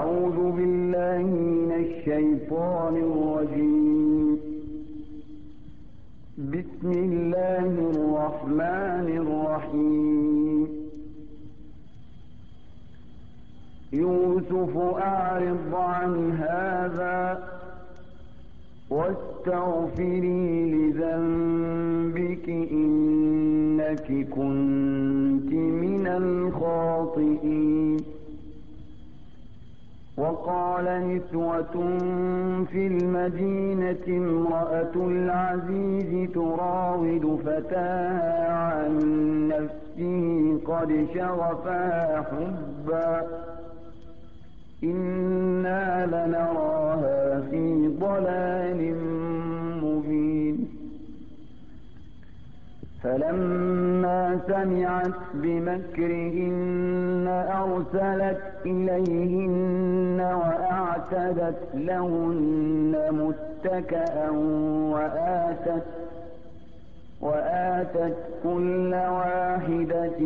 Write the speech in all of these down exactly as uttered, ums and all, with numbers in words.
أعوذ بالله من الشيطان الرجيم. بسم الله الرحمن الرحيم. يوسف أعرض عن هذا واستغفري لذنبك إنك كنت من الخاطئين. وقال نسوة في المدينة امرأة العزيز تراود فتاها عن نفسه قد شغفها حبا إنا لنراها في ضلال مبين. فلما سمعت بمكرهن أرسلت إليهن وأعتدت لهن متكئا وآتت, وآتت كل واحدة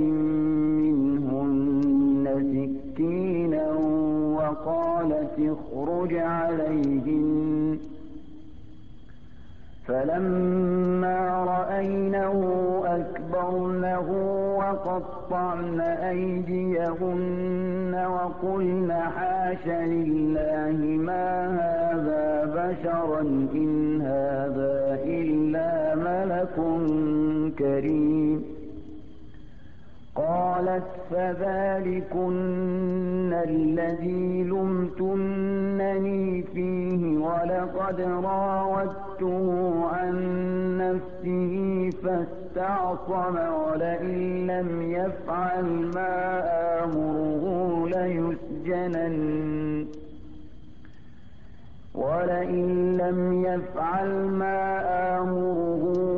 منهن سكينا وقالت اخرج عليهن. فلما رأينه أكبرنه وقطعن أيديهن وقلن حاش لله ما هذا بشرا إن هذا إلا ملك كريم. قالت فذلكن الذي لمتنني فيه ولقد راودته عن نفسه فاستعصم ولئن لم يفعل ما آمره ليسجنن ولئن لم يفعل ما آمره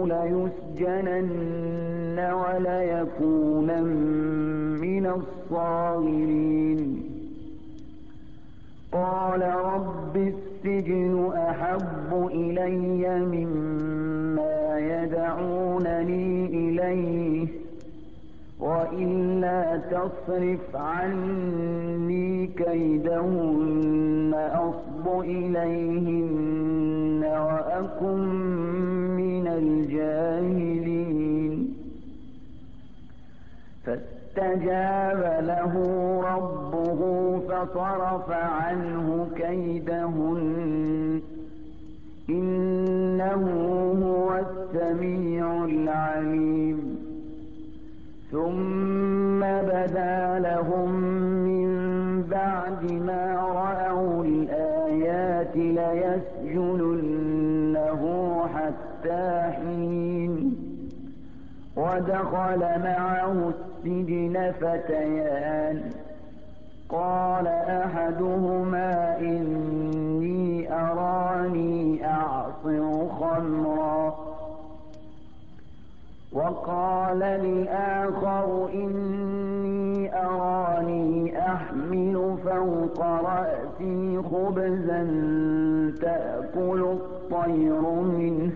ليسجنن وليكونا من الصاغرين. قال رب السجن أحب إلي مما يدعونني إليه وإلا تصرف عني كيدهن أصب إليهن وأكن من الجاهلين. فاستجاب له ربه فصرف عنه كيدهن إنه هو السميع العليم. ثم بدا لهم من بعد ما رأوا الآيات ليسجننه حتى حين. ودخل معه السجن فتيان قال أحدهما إني أراني أعصر خمرا وقال الآخر إني أراني أحمل فوق رأسي خبزا تأكل الطير منه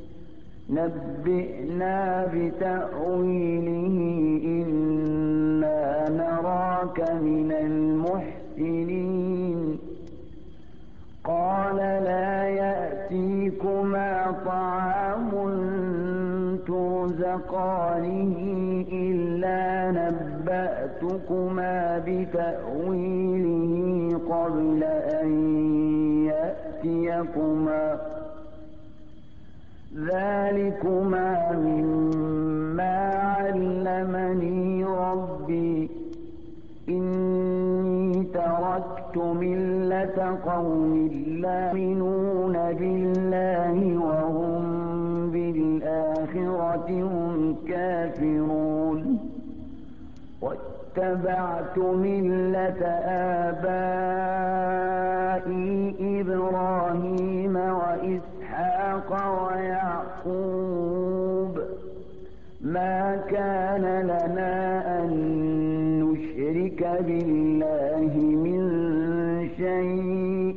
نبئنا بتأويله إنا نراك من المحسنين. قال لا يأتيكما طعام ترزقانه إلا نبأتكما بتأويله قبل أن يأتيكما ذلكما مما علمني ربي إني تركت ملة قوم لا يؤمنون بالله وهم بالآخرة هم كافرون واتبعت ملة آبائي إبراهيم وإسحاق ويعقوب ما كان لنا أن نشرك بالله من شيء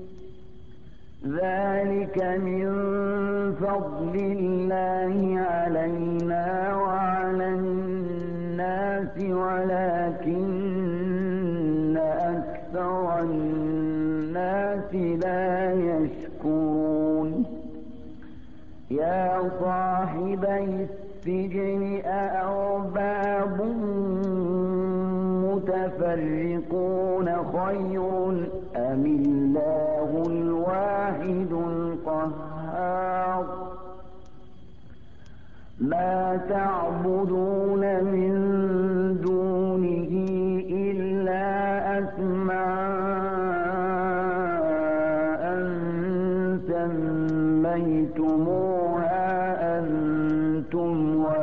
ذلك من فضل الله علينا وعلى الناس ولكن أكثر الناس لا يشكرون يا صاحبي السجن أأرباب متفرقون خير أم الله الواحد القهار ما تعبدون من دونه إلا أسماء سميتموها أنتم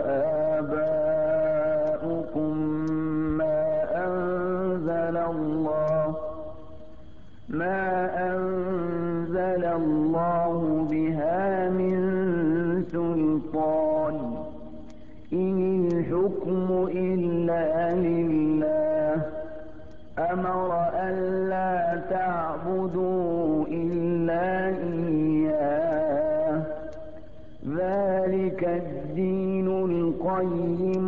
وآباؤكم ما أنزل الله ما أنزل الله بها من سلطان إن الحكم إلا لله أمر ألا تعبدوا إلا إياه ذلك الدين القيم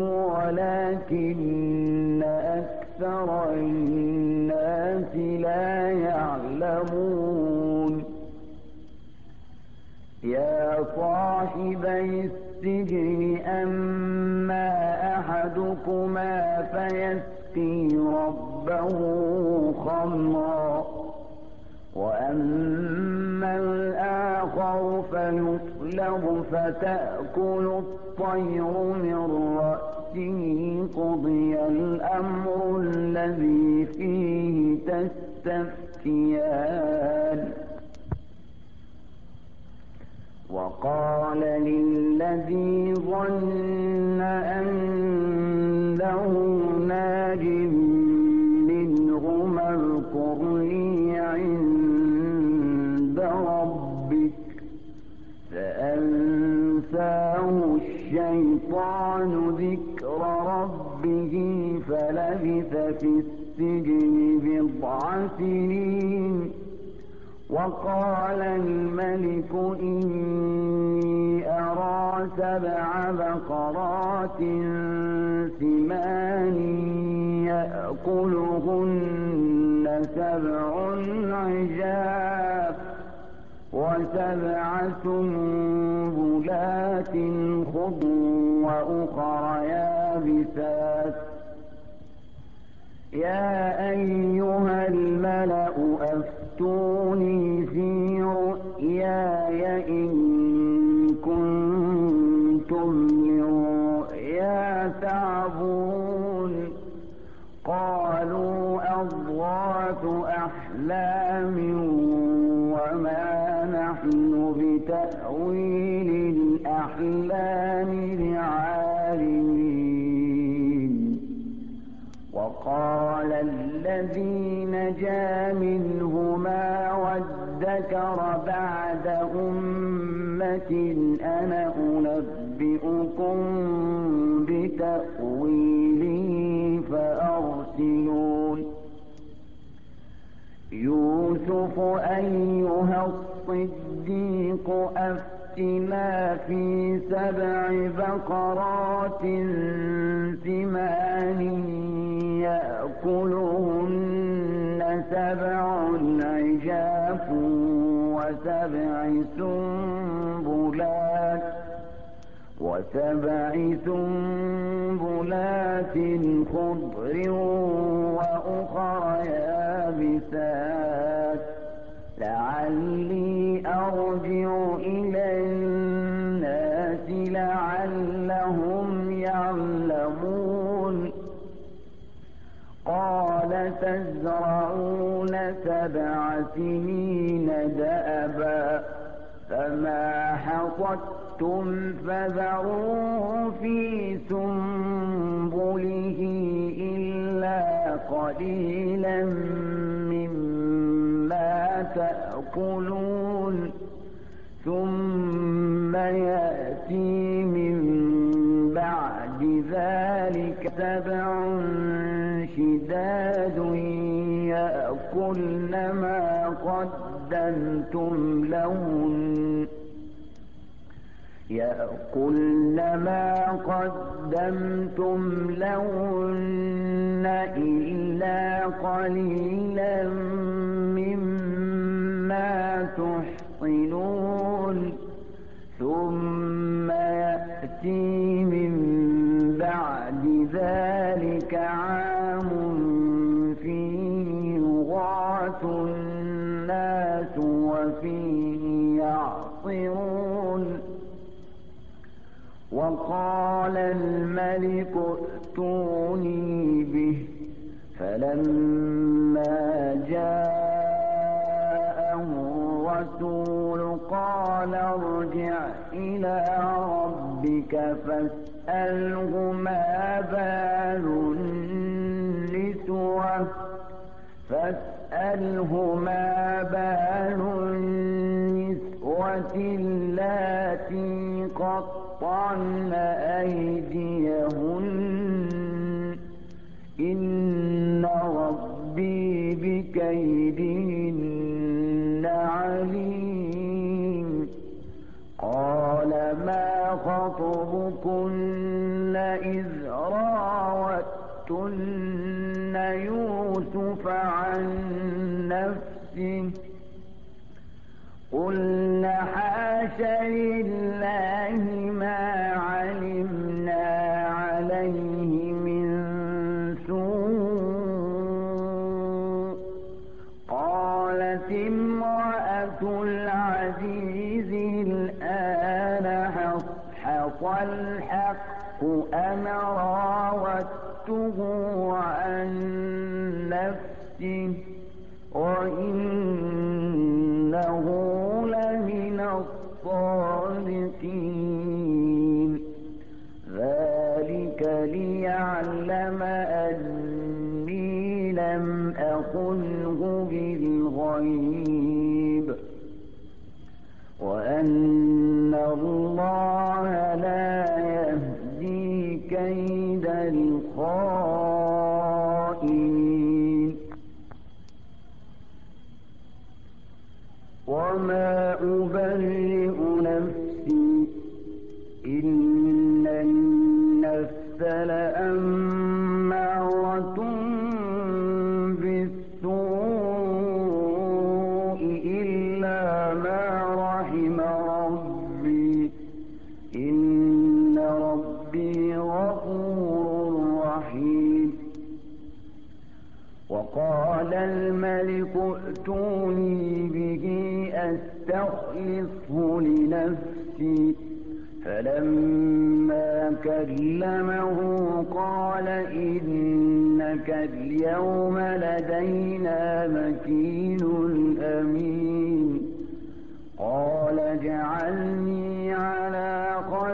ولكن أكثر الناس لا يعلمون يا صاحبي السجن أما أحدكما فيسقي ربه خمرا وأما الآخر فيصلب فتأكل الطير من رأسه قضي الأمر الذي فيه تستفتيان وقال للذي ظن أنه ناج منهما اذكرني عند ربك فأنساه الشيطان ذكر ربه فلبث في السجن بضع سنين وقال الملك إني أرى سبع بقرات سمان يأكلهن سبع عجاف وسبع سنبلات خضر وأخر يابسات يا أيها الملأ أفتوني في رؤياي إن كنتم للرؤيا تعبرون قالوا أضغاث أحلام وما نحن بتأويل الأحلام بعالمين وقال الذي نجا منهما وادكر بعد أمة أنا أنبئكم بتأويله فأرسلون يوسف أيها الصديق أفتنا في سبع بقرات سمان يأكلهن سبع عجاف وسبع سنبلات وسبع سنبلات خضر وأخر يابسات لعلي أرجع إلى الناس لعلهم يعلمون قال تزرعون سبع سنين دأبا فما حصدتم فذروه في سنبله إلا قليلا مما تأكلون ثم يأتي من بعد ذلك سبع شداد يأكلن ما قدمتم لهن يأكلن ما قدمتم لهن إلا قليلا مما الناس وفيه يعصرون. وقال الملك ائتوني به، فلما جاءه الرسول قال ارجع إلى ربك فاسأله ما بال النسوة فاسأله ما بال النسوة اللاتي قطعن أيديهن إن ربي بكيدهن عليم. قال ما خطبكن إذ راوتن يوسف عن نفسه قلن حاش لله ما علمنا عليه من سوء. قالت امرأة العزيز الآن حصحص الحق أنا راودته عن نفسه وإنه لمن الصادقين. ذلك ليعلم أني لم أخنه بالغيب وأن الله لا يهدي كيد الخائنين. وما أبرئ نفسي إن النفس لأمارة بالسوء إلا ما رحم ربي إن ربي غفور رحيم. وقال الملك ائتوني به أستخلصه لنفسي فلما كلمه قال إنك اليوم لدينا مكين أمين. قال اجعلني على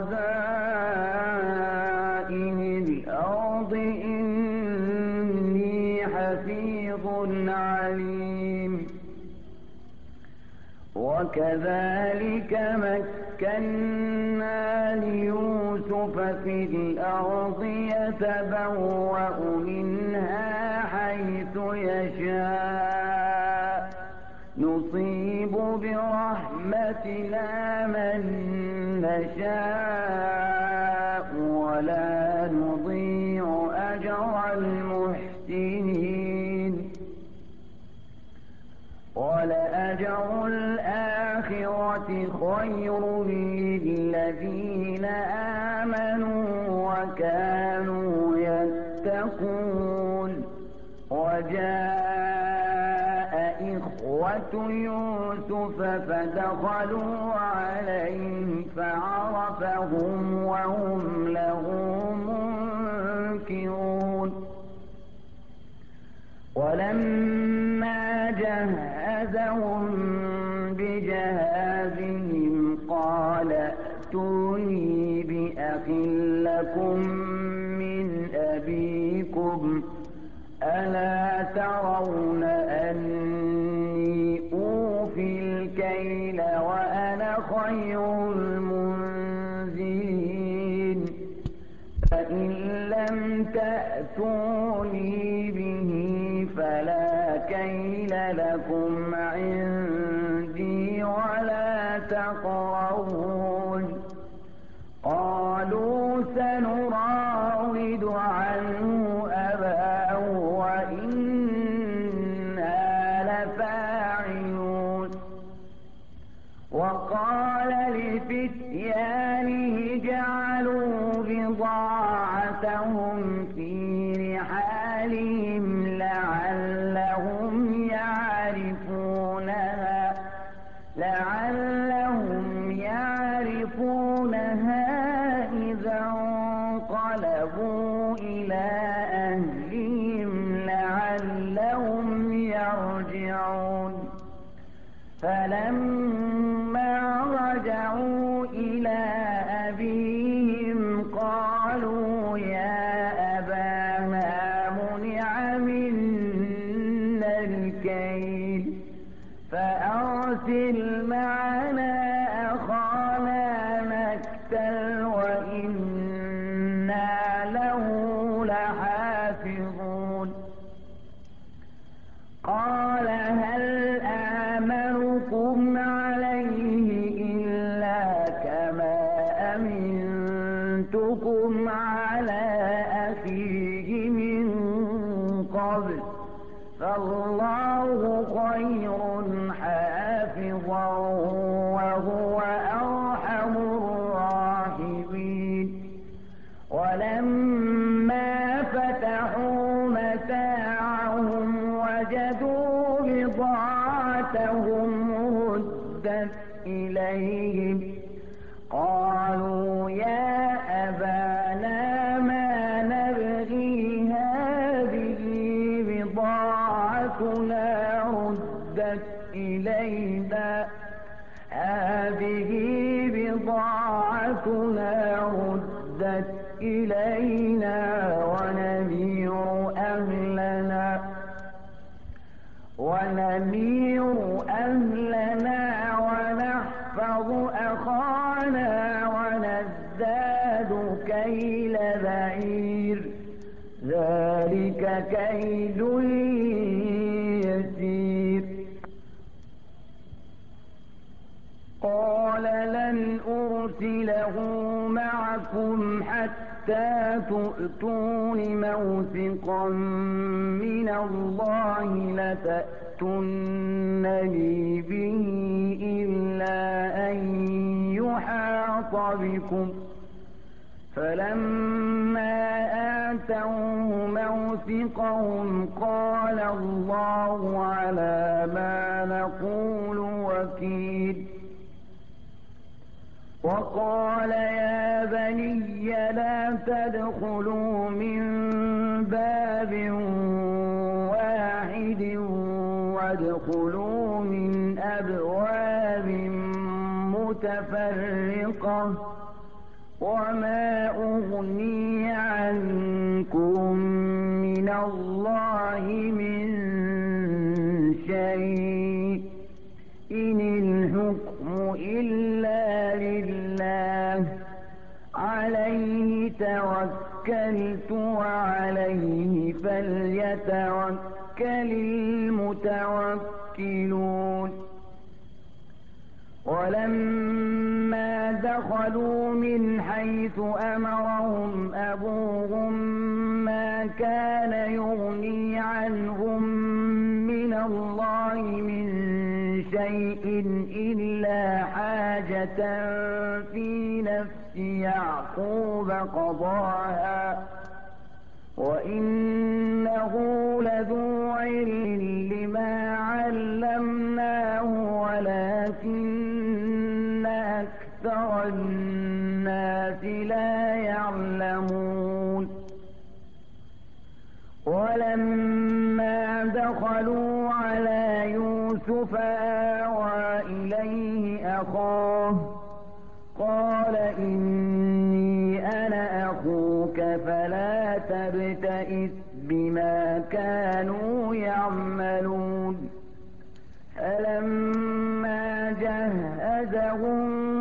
خزائن الأرض إني حفيظ عليم. وكذلك مكنا ليوسف في الأرض يتبوأ منها حيث يشاء نصيب برحمتنا من نشاء ولا نضيع أجر المحسنين. ولأجر الآخرة خير للذين آمنوا وكانوا يتقون. وجاء إخوة يوسف فدخلوا عليه فعرفهم وهم له منكرون. ولما جهزهم بجهازهم قال ائتوني بأخ لكم من أبيكم ألا ترون أني أوفي الكيل وأنا خير المنزلين. فإن لم تأتوني به فلا كيل لكم عندي ولا تقربون. قالوا سنراود عنه أباه وإنا لفاعلون. وقال لفتيانه جعلوا بضاعتهم في رحالهم لعلهم يعرفونها فلما رجعوا إلى أبيهم قالوا يا أبانا منع منا الكيل فأرسل معنا أخانا نكتل وإنا له لحافظون قال هل آمنكم عليه إلا كما أمنتكم على أخيه من قبل فالله خير حافظا وهو أرحم الراحمين ولما فتحوا متاعهم وجدوا بضاعتهم ردت إليهم قالوا يا أبانا ما نبغي هذه بضاعتنا ردت إلينا هذه بضاعتنا ردت إلينا ونمير أهلنا ونمير أهلنا ونحفظ أخانا ونزداد كيل بعير ذلك كيل يسير قال لن أرسله معكم حتى تؤتون موثقا من الله لتأتونني به إلا أن يحاط بكم فلما آتوه موثقهم قال الله على ما نقول وكيل وقال يا بني لا تدخلوا من باب واحد وادخلوا من أبواب متفرقة وما أغني عنكم من الله من شيء إن الحكم إلا لله عليه توكلت وعليه فليتوكل المتوكلون ولما دخلوا من حيث أمرهم أبوهم ما كان يغني عنهم من الله من شيء إلا حاجة في نفس يعقوب قضاها وإنه لذو علم لما علمناه ولكن أكثر الناس لا يعلمون ولما دخلوا على يوسف آوى إليه أخاه قال إني أنا أخوك فلا تبتئس بما كانوا يعملون فلما جهزهم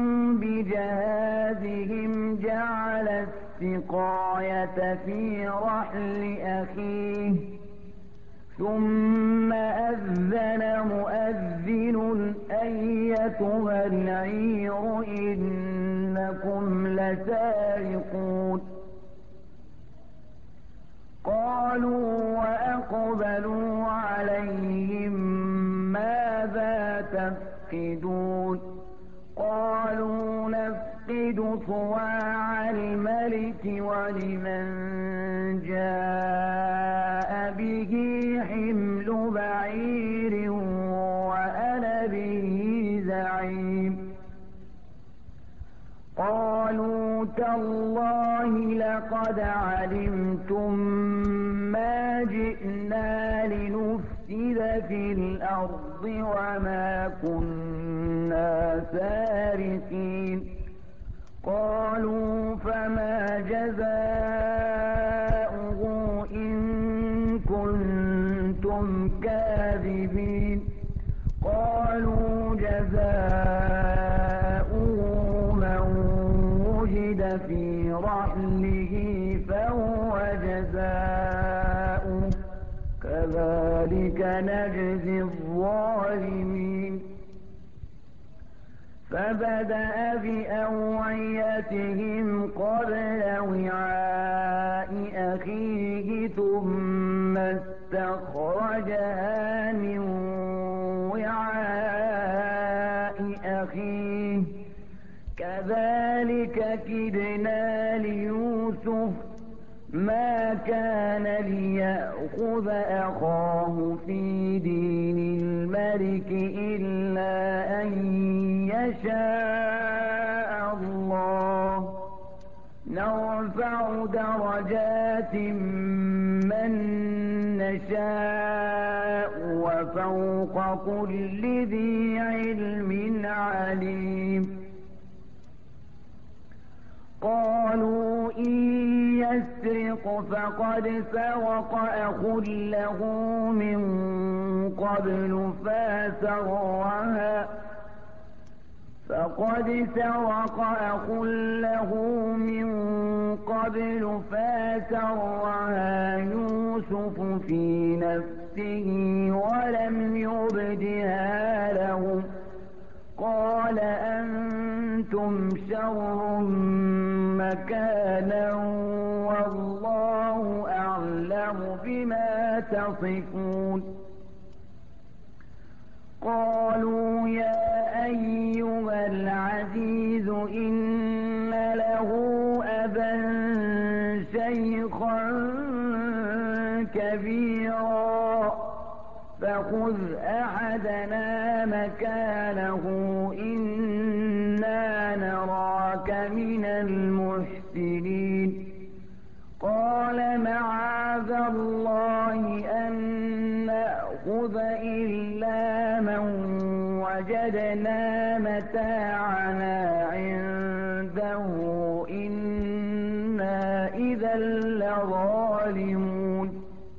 بجهازهم جعل السقاية في رحل أخيه ثم أذن مؤذن أيتها العير إنكم لسارقون قالوا وأقبلوا عليهم ماذا تفقدون قالوا نفقد صواع الملك ولمن جاء به حمل بعير وأنا به زعيم قالوا تالله لقد علمتم ما جئنا لنفسد في الأرض وما كنا سارقين. قالوا فما جزاؤه إن كنتم كاذبين. قالوا جزاؤه من وجد في رحله فهو جزاؤه كذلك نجزي الظالمين. فبدأ بأوعيتهم قبل وعاء أخيه ثم استخرجها من وعاء أخيه كذلك كدنا ليوسف ما كان ليأخذ أخاه في دين الملك إلا أن يشاء الله نرفع درجات من نشاء وفوق كل ذي علم عليم. قالوا إن يسرق فقد سرق أخ له من قبل فأسرها فقد سرق أخ له من قبل فأسرها يوسف في نفسه ولم يبدها لهم قال أنتم شر مكانا والله أعلم بما تصفون. قالوا يا أيها العزيز إن له أبا شيخا كبيرا فخذ أحدنا مكانه إنا نراك من المحسنين. قال معاذ الله أن نأخذ إلا من وجدنا متاعنا عنده إنا إذا لظالمون.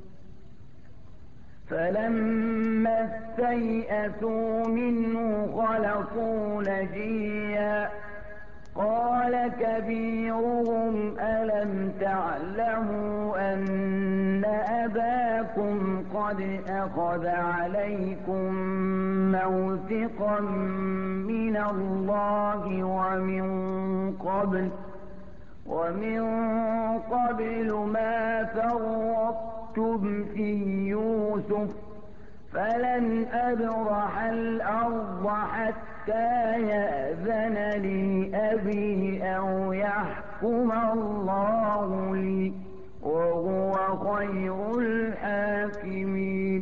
فلما استيئسوا منه خلصوا نجيا قال كبيرهم ألم تعلموا أن أباكم قد أخذ عليكم موثقا من الله ومن قبل ومن قبل ما فرطتم في يوسف فلن أبرح الأرض حتى يأذن لي أبي أو يحكم الله لي وهو خير الحاكمين.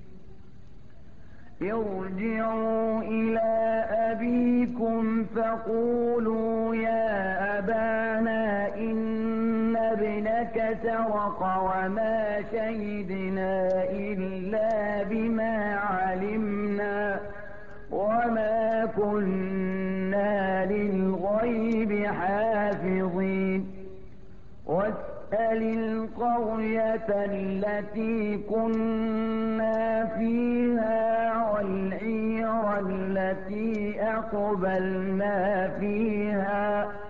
ارجعوا إلى أبيكم فقولوا يا أبانا إن ابنك سرق وما شهدنا إلا بما علمنا وما كنا للغيب حافظين. واسأل القرية التي كنا فيها والعير التي أقبلنا فيها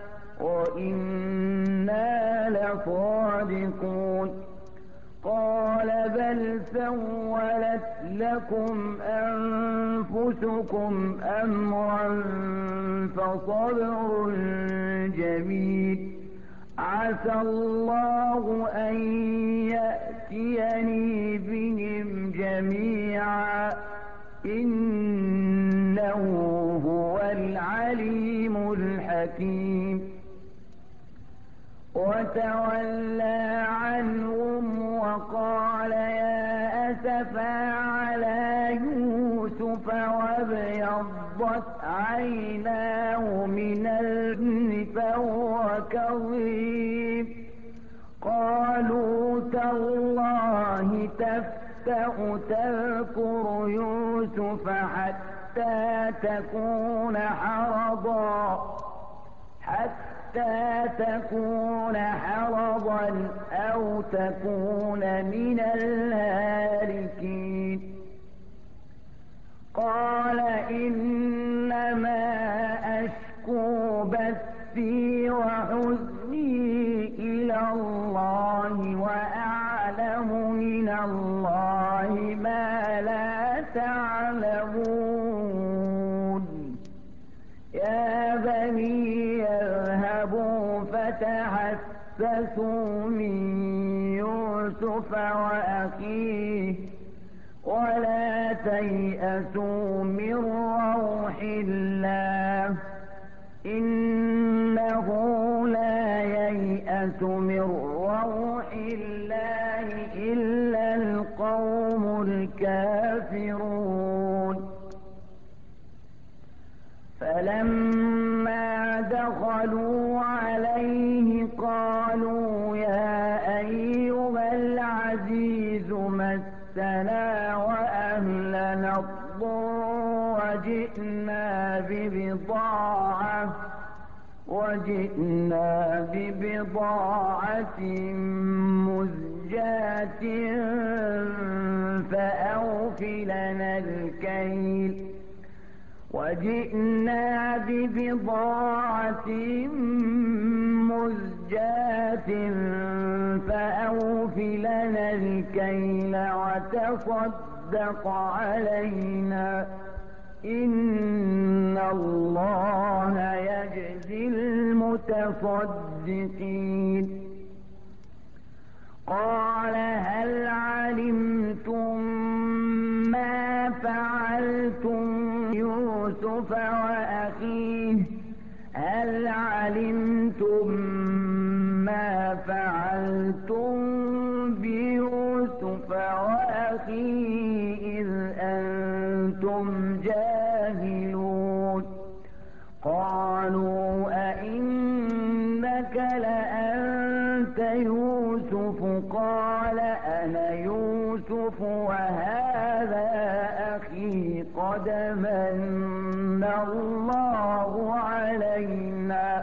وإنا لصادقون. قال بل سولت لكم أنفسكم أمرا فصبر جميل عسى الله أن يأتيني بهم جميعا إنه هو العليم الحكيم. وتولى عنهم وقال يا أسفا على يوسف وابيضت عيناه من الحزن فهو كظيم. قالوا تالله تفتأ تفتأ تذكر يوسف حتى تكون حرضا حتى تكون حرضا أو تكون من الهالكين. قال إنما أشكو بثي وحزني إلى الله وأعلم من الله ما لا تعلمون. يا بني اذهبوا فتحسسوا من يوسف وأخيه ولا تيأسوا من روح الله إنه لا ييأس من روح الله إلا القوم الكافرون. فلما دخلوا عليه قالوا يا أيها العزيز مسنا وأهلنا الضر وجئنا ببضاعة وجئنا ببضاعة مزجاة فأوفلنا الكيل وجئنا ببضاعة مزجاة فأوفلنا الكيل وتصدق علينا إن الله يجزي المتصدقين. قال هل علمتم ما فعلتم يوسف وأخيه هل علمتم ما فعلتم بيوسف وأخيه إذ أنتم جاهلون. قالوا أئنك لأنت يوسف قال أنا يوسف وهذا أخي قد من الله علينا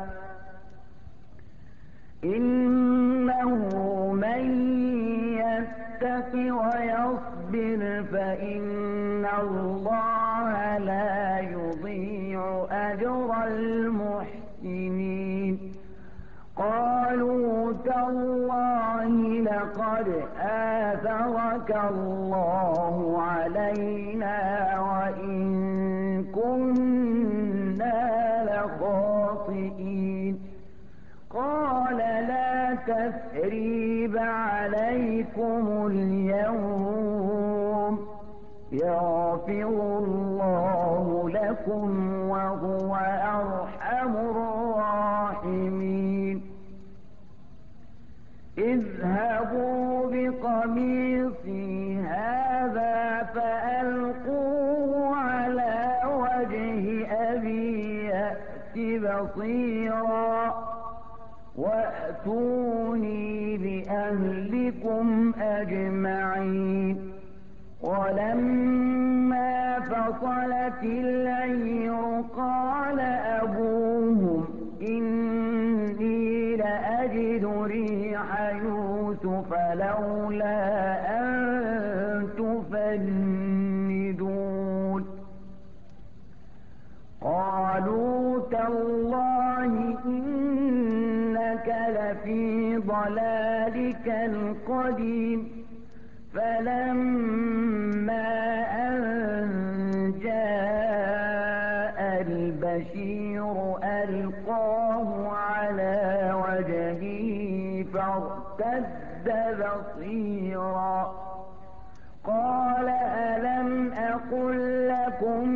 إنه من يتق ويصبر فإن الله لا يضيع أجر المحسنين. قالوا تالله لقد آثرك الله علينا وإن كنا لخاطئين. قال لا تثريب عليكم اليوم يغفر الله لكم وهو أرحم الراحمين. اذهبوا بقميصي هذا فألقوه على وجه أبي يأت بصيرا وأتوني بأهلكم أجمعين. ولما فصلت العير قال أبوهم إني لأجد ريح يوسف لولا أن تفندون. قالوا تالله إنك لفي ضلالك القديم. فلما أن جاء البشير ألقاه على وجهه فارتد بصيرا قال ألم أقل لكم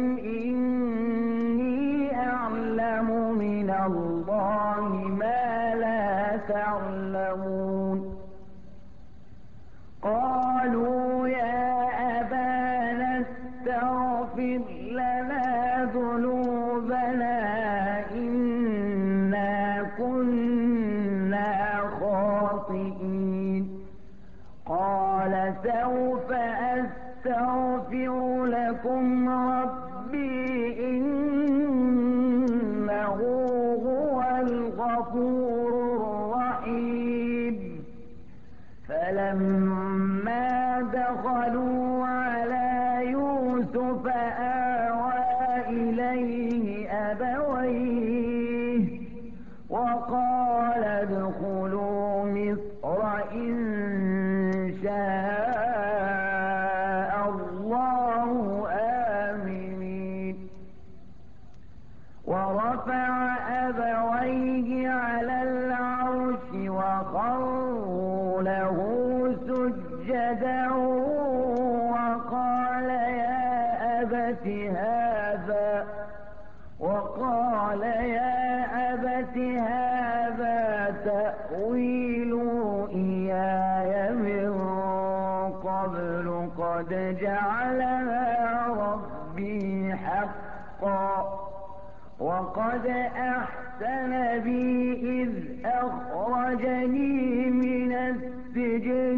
إني أعلم من الله ما لا تعلمون. قالوا يا أبانا استغفر لنا ذنوبنا إنا كنا خاطئين. قال سوف أستغفر لكم ربي إنه هو الغفور الرحيم. فلما دخلوا على يوسف آوى إليه أبويه وقال ادخلوا مصر إن شاء الله آمنين. ورفع أبويه على العرش وخروا له سجدا وقال يا أبت هذا وقال يا أبت هذا تأويل رؤياي من قبل قد جعلها ربي حقا وقد أحسن بي إذ أخرجني من السجن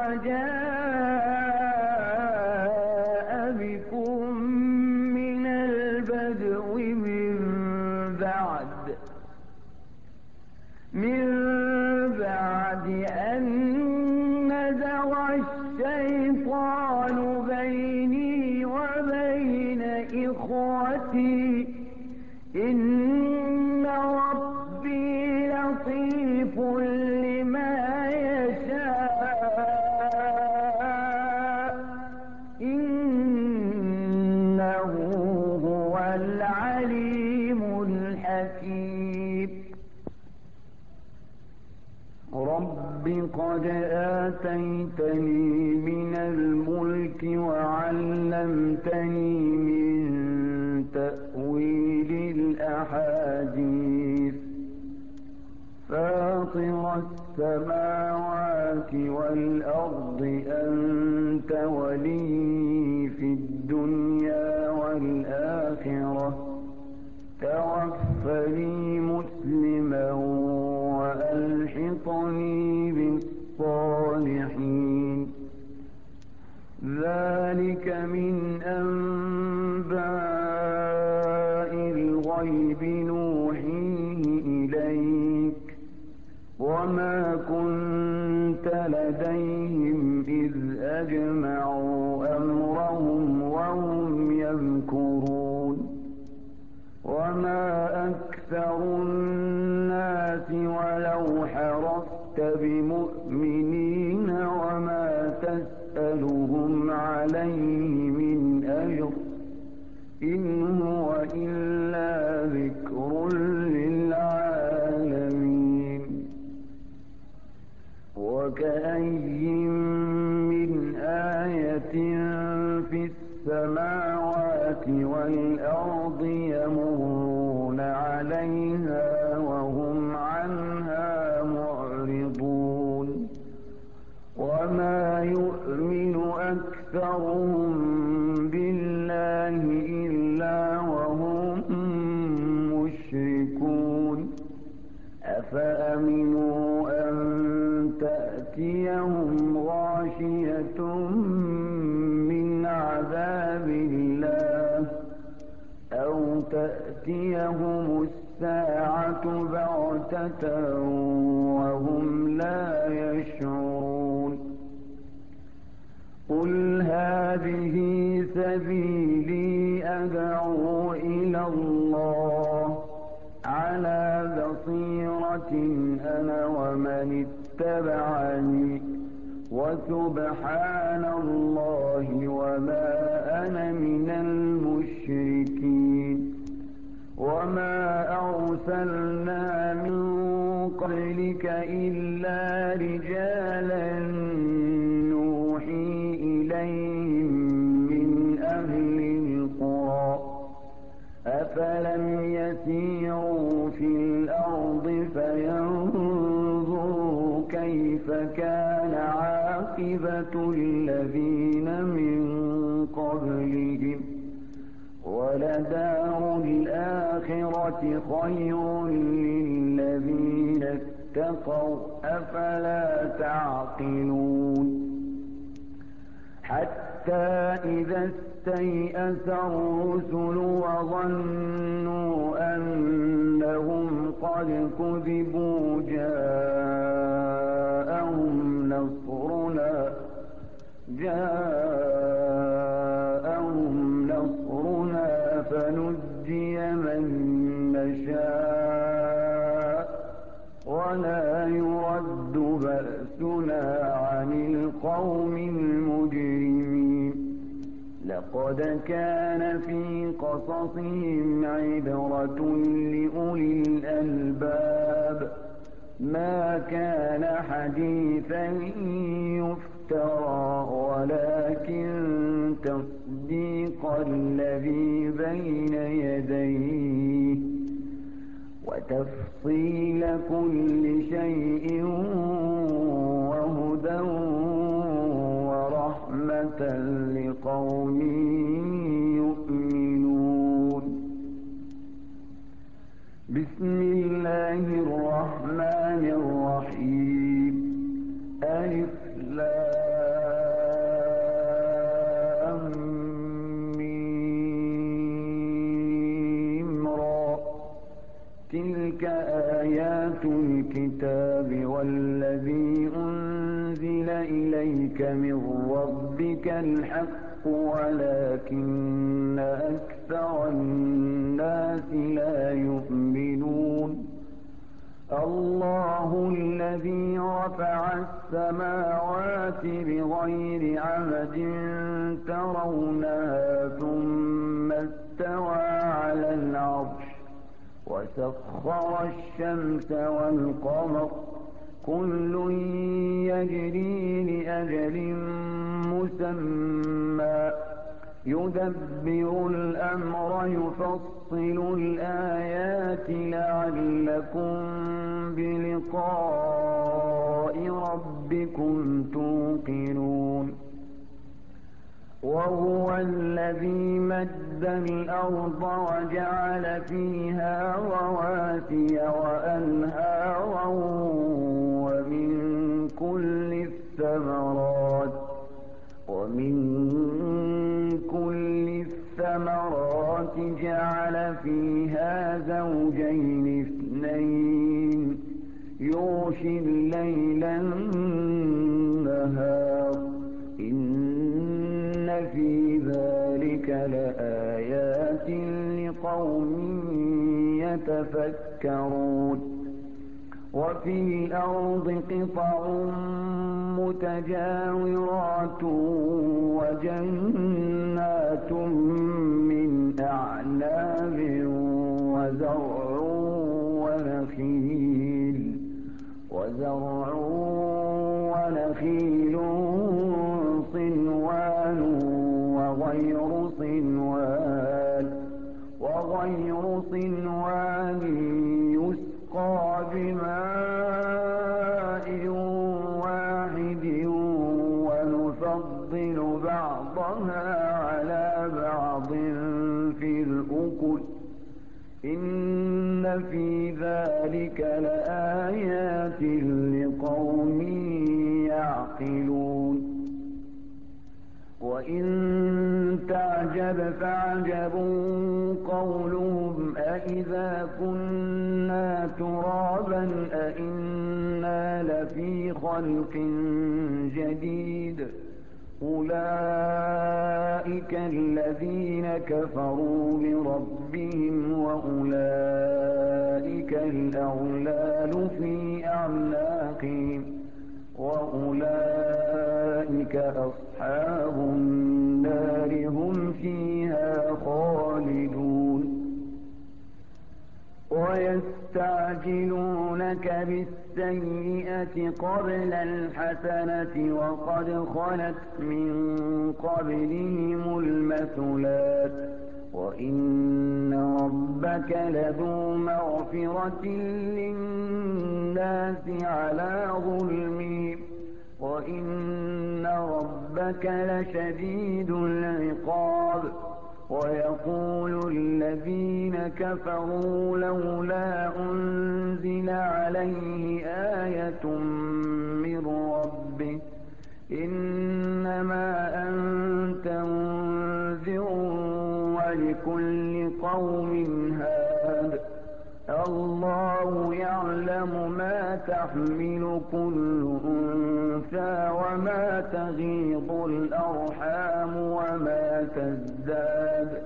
وجاء بكم من البدو من بعد من بعد أن نزغ الشيطان بيني وبين إخوتي إن ربي لطيف لما يشاء إنه هو العليم الحكيم. رب قد آتيتني من الملك وعلمتني من تأويل الأحاديث فاطر السماوات والأرض أنت ولي في الدنيا والآخرة توفني مسلما وألحقني بالصالحين. ذلك من أنباء الغيب نوحيه إليك وما كنت لديهم إذ أجمعوا أمرهم وهم يمكرون. وما أكثر الناس ولو حرصت بمؤمنين وما تسألهم عليه من أجر إن هو إلا ذكر للعالمين. وكأي من آية في السماوات والأرض يمرون عليها وهم عنها معرضون. وما يؤمن أكثرهم بالله إلا وهم مشركون. أفأمنوا أن تأتيهم غاشية من عذاب الله أو تأتيهم الساعة بغتة وهم لا يشعرون. قل هذه سبيلي أدعو إلى الله على بصيرة أنا ومن اتبعني وسبحان الله وما أنا من المشركين. وما أرسلنا من قبلك إلا رجالا نوحي إليهم من أهل القرى أفلم يسيروا في الأرض فينظروا كيف كان عاقبة الذين من قبلهم ولدار الآخرة خير للذين اتقوا أفلا تعقلون. حتى إذا استيأس الرسل وظنوا أنهم قد كذبوا جاءهم نصرنا جاءهم نصرنا فنجي من نشاء ولا يرد بأسنا عن القوم المجرمين. لقد كان في قصصهم عبرة لأولي الألباب ما كان حديثا يفترى ولكن تصديق الذي بين يديه وتفصيل كل شيء وهدى ورحمة لقوم يؤمنون. بسم الله الرحمن الرحيم. ألف لام ميم را. تلك آيات الكتاب والذي أنزل إليك من ربك الحق ولكن أكثر الناس لا يؤمنون. الله الذي رفع السماوات بغير عمد ترونها ثم استوى على العرش وسخر الشمس والقمر كل يجري لأجل مسمى يدبر الأمر يفصل الآيات لعلكم بلقاء ربكم توقنون. وهو الذي مد الأرض وجعل فيها رواسي وأنهارا ومن كل الثمرات ومن كل الثمرات جعل فيها زوجين اثنين يغشي الليل النهار إن في ذلك لآيات لقوم يتفكرون. وفي الأرض قطع متجاورات وجنات من أعناب وزرع ونخيل وزرع ونخيل صنوان وغير صنوان وغير صنوان يسقى بماء واحد ونفضل بعضها على بعض في الأكل إن في ذلك لآيات لقوم يعقلون. وإن تعجب فعجب قولهم أإذا كنا ترابا أإنا لفي خلق جديد أولئك الذين كفروا بربهم وأولئك الأغلال في أعناقهم وأولئك أصحاب النار هم فيها خالدون. ويستعجلونك بالسيئة قبل الحسنة وقد خلت من قبلهم المثلات وإن ربك لذو مغفرة للناس على ظلمهم وإن ربك لشديد العقاب. ويقول الذين كفروا لولا أنزل عليه آية من ربه إنما أنت منذر لكل قوم هاد الله يعلم ما تحمل كل أنثى وما تغيض الأرحام وما تزداد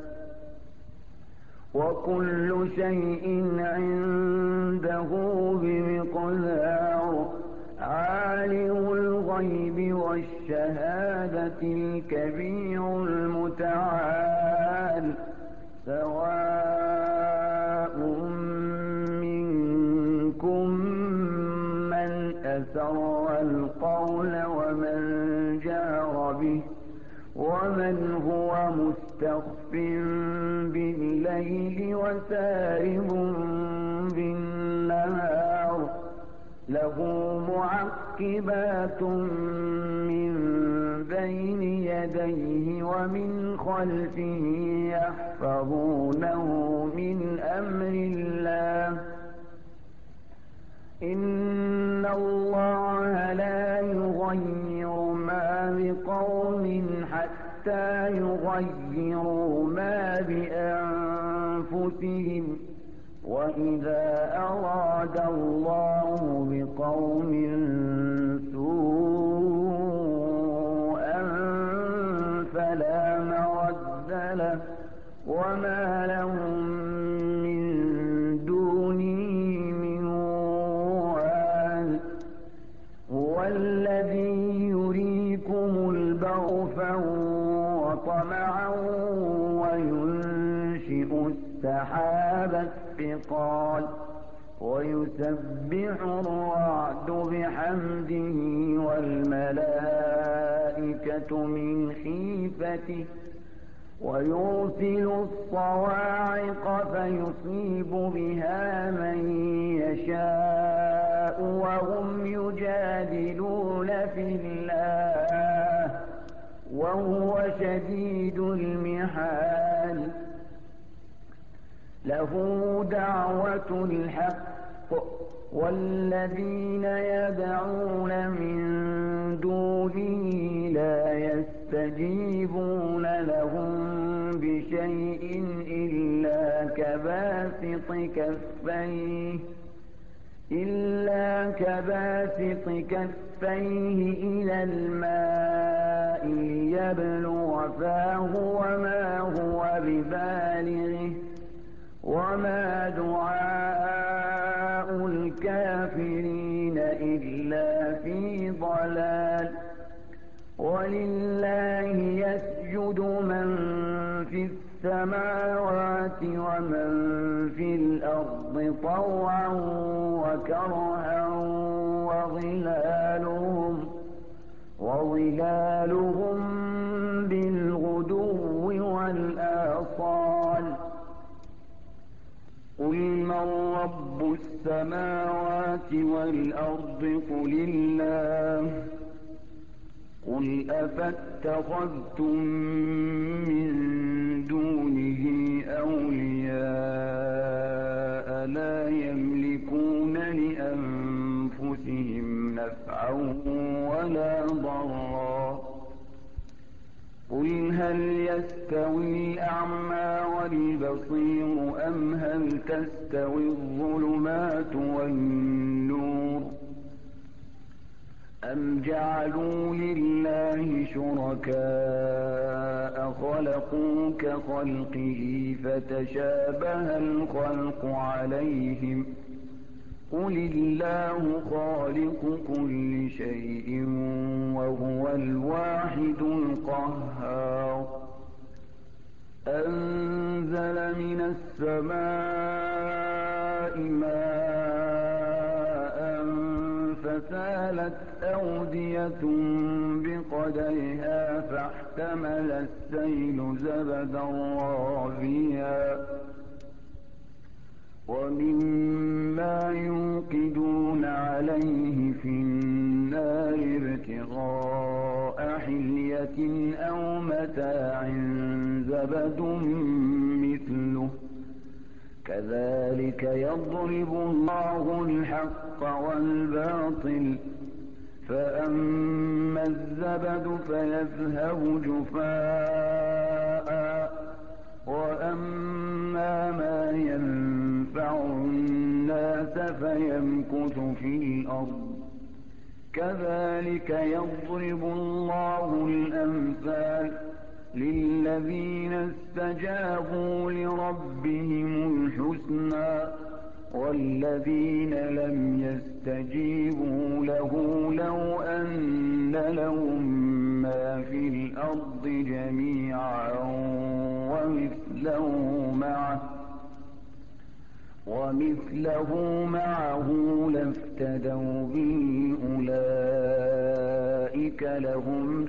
وكل شيء عنده بمقدار عالم الغيب والشهادة الكبير المتعال سواء منكم من أسر القول ومن جهر به ومن هو مستخف بالليل وسارب بالنهار له معقبات من بين يديه ومن خلفه يحفظونه من أمر الله إن الله لا يغير ما بقوم حتى يغيروا ما بأنفسهم وإذا أراد الله بقوم سوءا فلا مرد له وما لهم من دونه من وال هو الذي يريكم البرق وطمعا وينشئ السحاب الثقال ويسبح الرعد بحمده والملائكة من خيفته ويرسل الصواعق فيصيب بها من يشاء وهم يجادلون في الله وهو شديد المحال له دعوة الحق والذين يدعون من دونه لا يستجيبون لهم بشيء إلا كباسط كفيه إلا كباسط كفيه إلى الماء ليبلغ فاه وما هو ببالغه وما دعاء الكافرين إلا في ضلال ولله يسجد من في السماوات ومن في الأرض طوعا وكرها وظلالهم وظلالهم بالغدو والآصال قل من رب السماوات والأرض قل الله قل أفاتخذتم من دونه أولياء لا يملكون لأنفسهم نفعا ولا ضرا قل هل يستوي الأعمى والبصير أم هل تستوي الظلمات والنور أم جعلوا لله شركاء خلقوا كخلقه فتشابه الخلق عليهم قل الله خالق كل شيء وهو الواحد القهار أنزل من السماء ماء فسالت أودية بقدرها فاحتمل السيل زبدا رابيا ومما يوقدون عليه في النار ابتغاء حلية أو متاع زبد مثله كذلك يضرب الله الحق والباطل فأما الزبد فيذهب جفاء فيمكث في الأرض كذلك يضرب الله الأمثال للذين استجابوا لربهم الحسنى والذين لم يستجيبوا له لو أن لهم ما في الأرض جميعا ومثله معه ومثله معه لافتدوا به أولئك لهم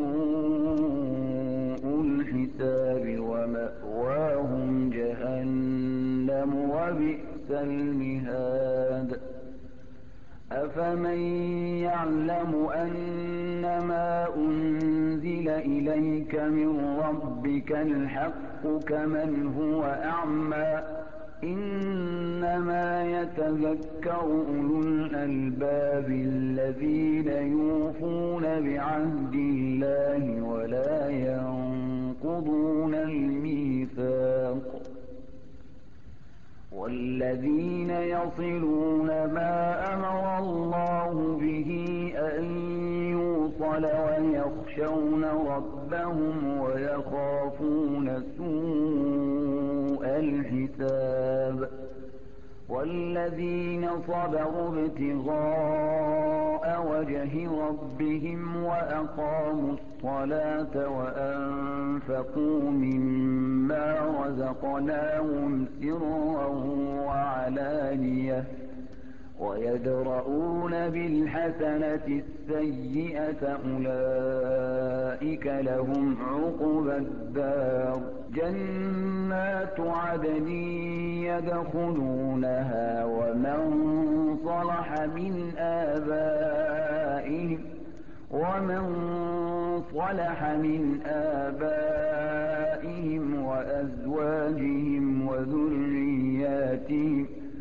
سوء الحساب ومأواهم جهنم وبئس المهاد أفمن يعلم أنما أنزل إليك من ربك الحق كمن هو أعمى إنما يتذكر أولو الألباب الذين يوفون بعهد الله ولا ينقضون الميثاق والذين يصلون ما أمر الله به أن يوصل ويخشون ربهم ويخافون سوء الحساب والذين صبروا ابتغاء وجه ربهم وأقاموا الصلاة وأنفقوا مما رزقناهم سرا وعلانية ويدرؤون بالحسنة السيئة أولئك لهم عقبى الدار جنات عدن يدخلونها ومن صلح من آبائهم ومن صلح من آبائهم وأزواجهم وذرياتهم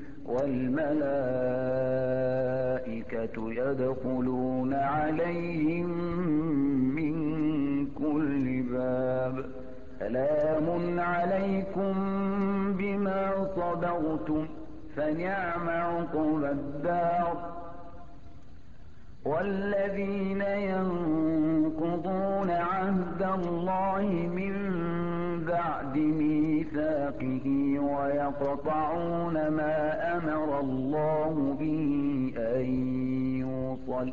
والملائكة يدخلون عليهم من كل باب سلام عليكم بما صبرتم فنعم عقبى الدار والذين ينقضون عهد الله من بعد ميثاقه ويقطعون ما أمر الله به أن يوصل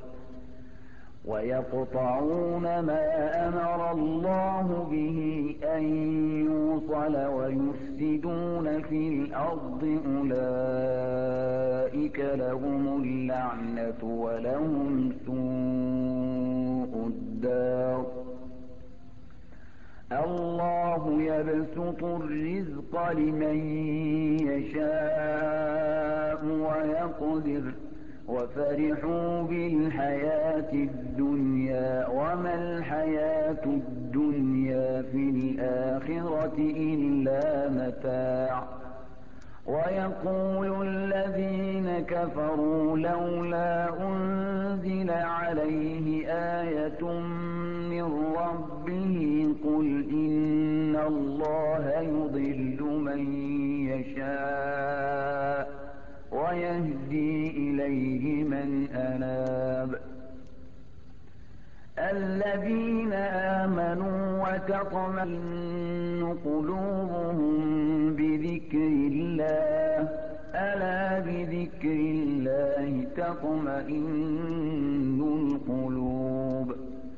ويقطعون ما أمر الله به أن يوصل ويفسدون في الأرض أولئك لهم اللعنة ولهم سوء الدار الله يبسط الرزق لمن يشاء ويقدر وفرحوا بالحياة الدنيا وما الحياة الدنيا في الآخرة إلا متاع ويقول الذين كفروا لولا أنزل عليه آية من ربه قل إن الله يضل من يشاء ويهدي إليه من أناب الذين آمنوا وتطمئن قلوبهم بذكر الله ألا بذكر الله تطمئن القلوب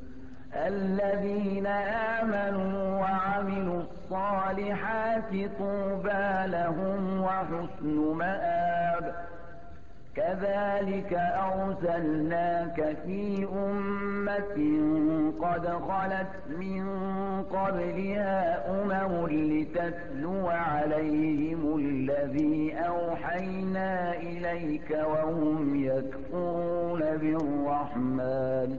الذين آمنوا وعملوا الصالحات طوبى لهم وحسن مآب كذلك أرسلناك في أمة قد خلت من قبلها أمم لتتلو عليهم الذي أوحينا إليك وهم يكفرون بالرحمن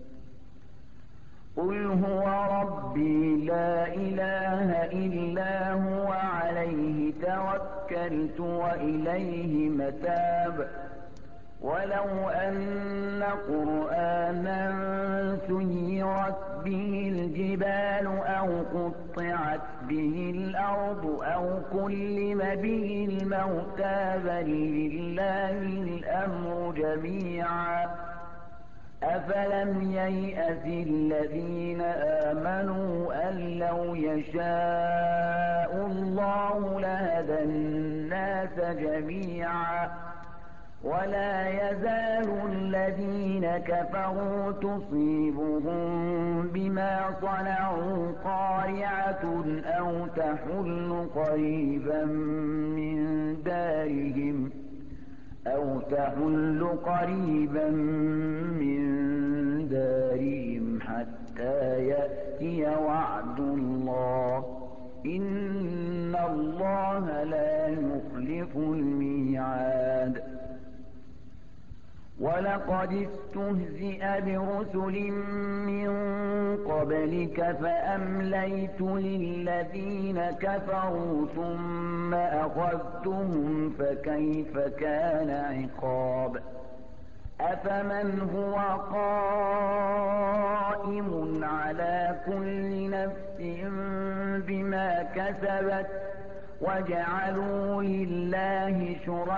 قل هو ربي لا إله إلا هو عليه توكلت وإليه متاب ولو أن قرآنا سيرت به الجبال أو قطعت به الأرض أو كلم به الموتى بل لله الأمر جميعا أفلم ييأس الذين آمنوا أن لو يشاء الله لهدى الناس جميعا ولا يزال الذين كفروا تصيبهم بما صنعوا قارعة أو تحل قريبا من دارهم أو تحل قريبا من دارهم حتى يأتي وعد الله إن الله لا يخلف الميعاد ولقد استهزئ برسل من قبلك فأمليت للذين كفروا ثم أخذتهم فكيف كان عقاب أفمن هو قائم على كل نفس بما كسبت وجعلوا لله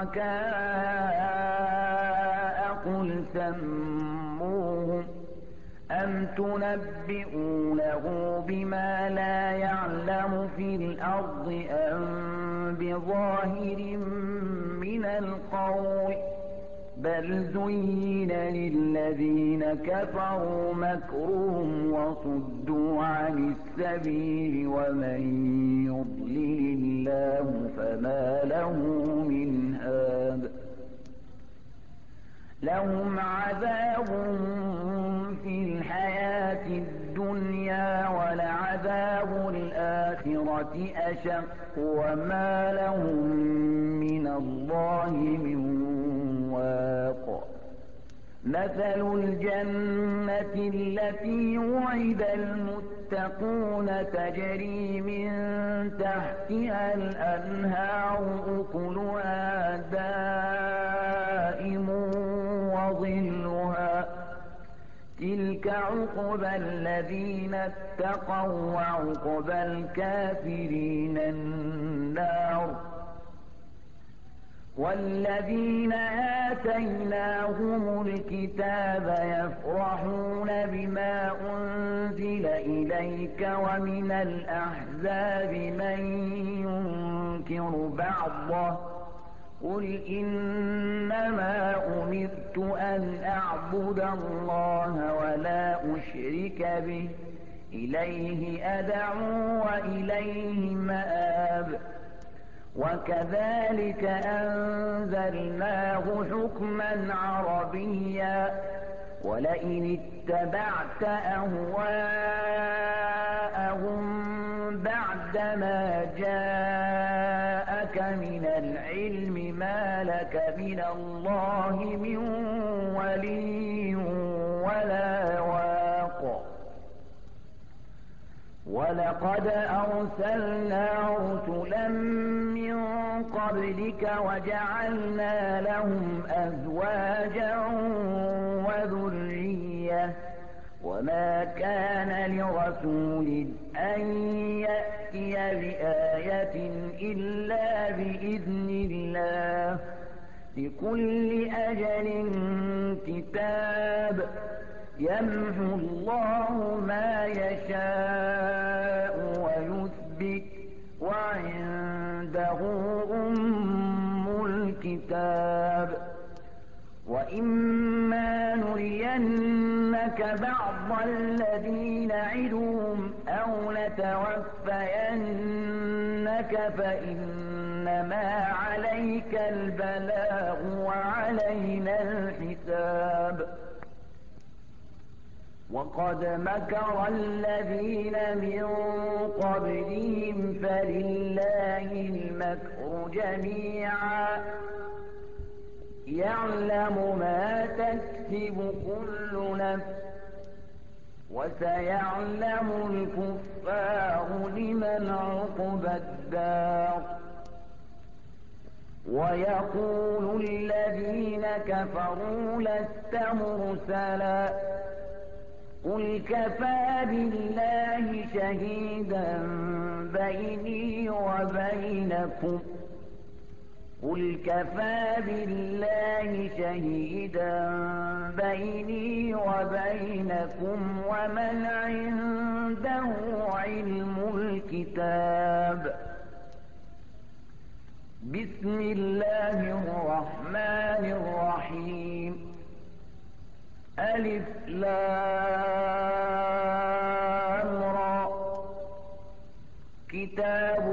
شركاء قل سموهم أم تنبئونه بما لا يعلم في الأرض أم بظاهر من القول بل زين للذين كفروا مكرهم وصدوا عن السبيل ومن يضلل الله فما له من هاد لهم عذاب في الحياة الدنيا ولعذاب الآخرة أشق وما لهم من الله من واق مثل الجنة التي وعد المتقون تجري من تحتها الأنهار أكلها دائم وظلها تلك عقبى الذين اتقوا وعقبى الكافرين النار والذين آتيناهم الكتاب يفرحون بما أنزل إليك ومن الأحزاب من ينكر بعضه قل إنما أمرت أن أعبد الله ولا أشرك به إليه أدعو وإليه مآب وكذلك أنزلناه حكما عربيا ولئن اتبعت أهواءهم بعدما جاءك من العلم ما لك من الله من ولي ولا واق ولقد أرسلنا رسلا من قبلك وجعلنا لهم أزواجا وذرية وما كان لرسول أن يأتي بآية إلا بإذن الله لكل أجل كتاب يمحو الله ما يشاء ويثبت وعنده أم الكتاب وإما نرينك بعض الذي نعدهم أو نتوفينك فإنما عليك البلاغ وعلينا الحساب وقد مكر الذين من قبلهم فلله المكر جميعا يعلم ما تكسب كل نفس وسيعلم الكفار لمن عقبى الدار ويقول الذين كفروا لست مرسلا قل كفى بالله شهيدا بيني وبينكم قل كفى بالله شهيدا بيني وبينكم ومن عنده علم الكتاب. بسم الله الرحمن الرحيم. ألف لام را كتاب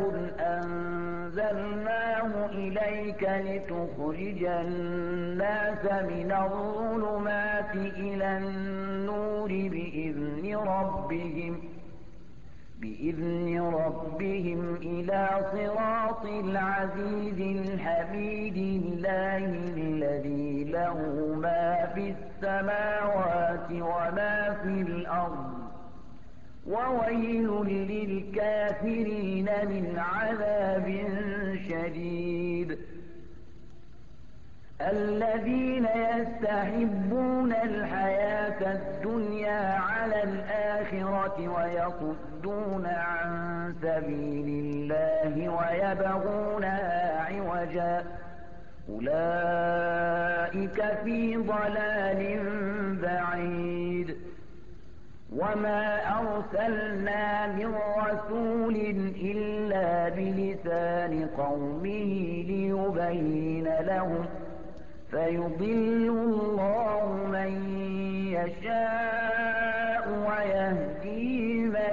أنزلناه إليك لتخرج الناس من الظلمات إلى النور بإذن ربهم بإذن ربهم إلى صراط العزيز الحميد الله الذي له ما في السماوات وما في الأرض وويل للكافرين من عذاب شديد. الذين يستحبون الحياة الدنيا على الآخرة ويصدون عن سبيل الله ويبغونها عوجا أولئك في ضلال بعيد. وما أرسلنا من رسول إلا بلسان قومه ليبين لهم فيضل الله من يشاء ويهدي من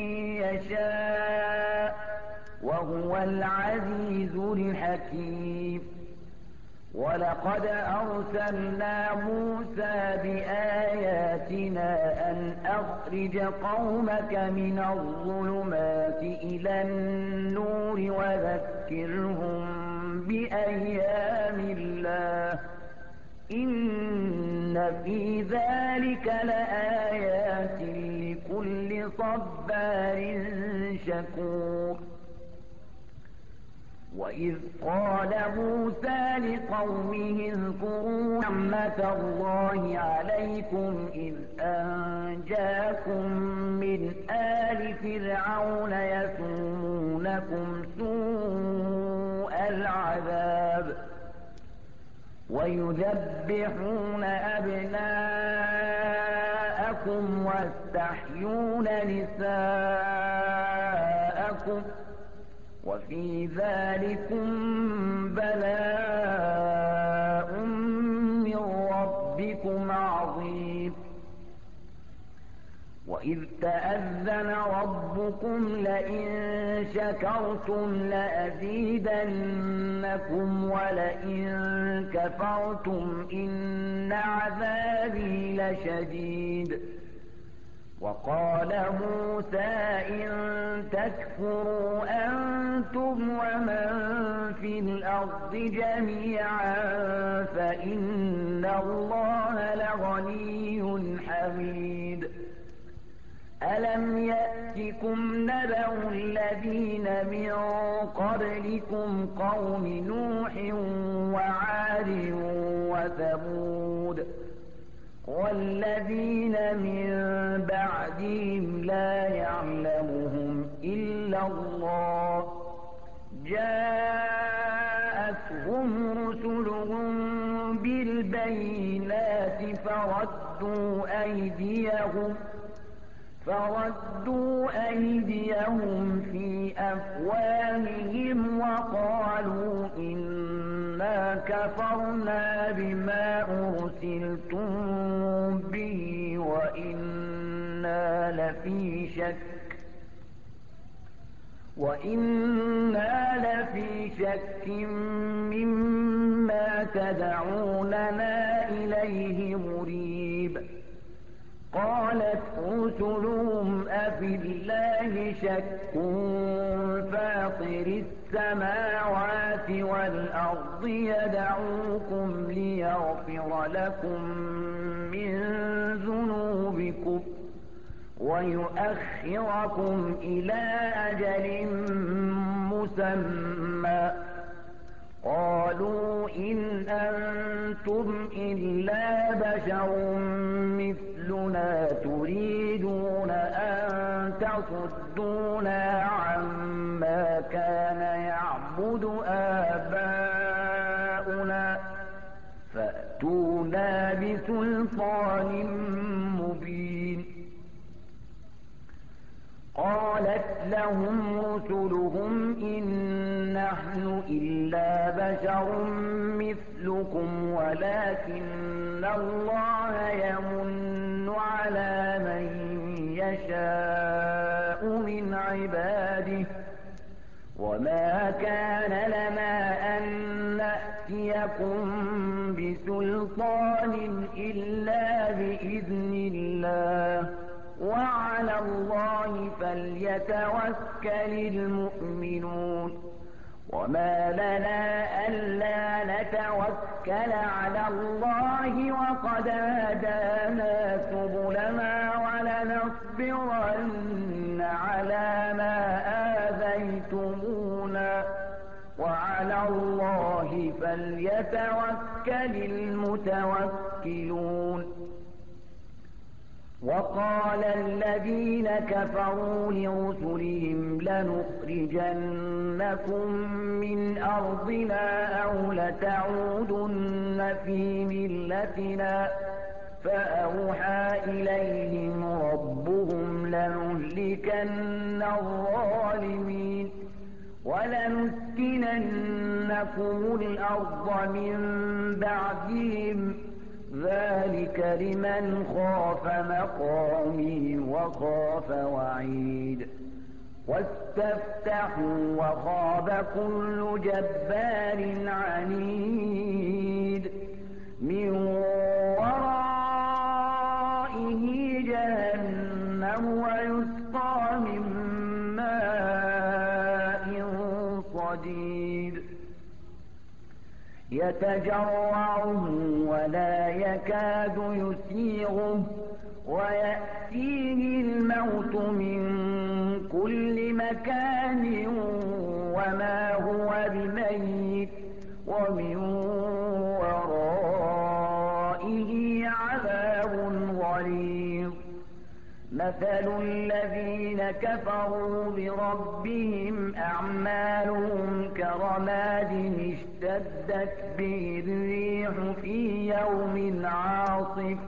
يشاء وهو العزيز الحكيم. ولقد أرسلنا موسى بآياتنا أن أخرج قومك من الظلمات إلى النور وذكرهم بأيام الله إن في ذلك لآيات لكل صبار شكور. وإذ قال موسى لقومه اذكروا نعمة الله عليكم إذ أنجاكم من آل فرعون يسومونكم سوء العذاب ويذبحون أبناءكم ويستحيون نساءكم وفي ذلكم بلاء من ربكم عظيم. وإذ تأذن ربكم لئن شكرتم لأزيدنكم ولئن كفرتم إن عذابي لشديد. وقال موسى إن تكفروا أنتم ومن في الأرض جميعا فإن الله لغني حميد. ألم يأتكم نبأ الذين من قبلكم قوم نوح وعاد وثمود والذين من بعدهم لا يعلمهم إلا الله جاءتهم رسلهم بالبينات فردوا أيديهم فردوا أيديهم في أفواههم وقالوا إنا كفرنا بما أرسلتم به وإنا لفي شك وإنا لفي شك مما تدعوننا إليه مريب. قالت رسلهم أفي الله شك فاطر السماوات والأرض يدعوكم ليغفر لكم من ذنوبكم ويؤخركم إلى أجل مسمى قال إن أنتم إلا بشر مثلنا تريدون أن تصدونا عما كان يعبد آباؤنا فأتونا بسلطان مبين. قالت لهم رسلهم إن نحن إلا بشر مثلكم ولكن الله يمن على من يشاء من عباده وما كان لنا أن نأتيكم بسلطان إلا بإذن الله وعلى الله فليتوكل المؤمنون. وما لنا ألا نتوكل على الله وقد هدانا سبلنا ولنصبرن على ما آذيتمونا وعلى الله فليتوكل المتوكلون. وقال الذين كفروا لرسلهم لنخرجنكم من أرضنا أو لتعودن في ملتنا فأوحى إليهم ربهم لنهلكن الظالمين ولنسكننكم الأرض من بعدهم ذلك لمن خاف مقامي وخاف وعيد. واستفتحوا وخاب كل جبار عنيد من ورائه جهنم ويسقى من ماء صديد يتجرعه ولا يكاد يسيغه ويأتيه الموت من كل مكان وما هو بميت ومن ورائه عذاب غليظ. مثل الذين كفروا بربهم أعمالهم كرماد اشتدت به الريح في يوم عاصف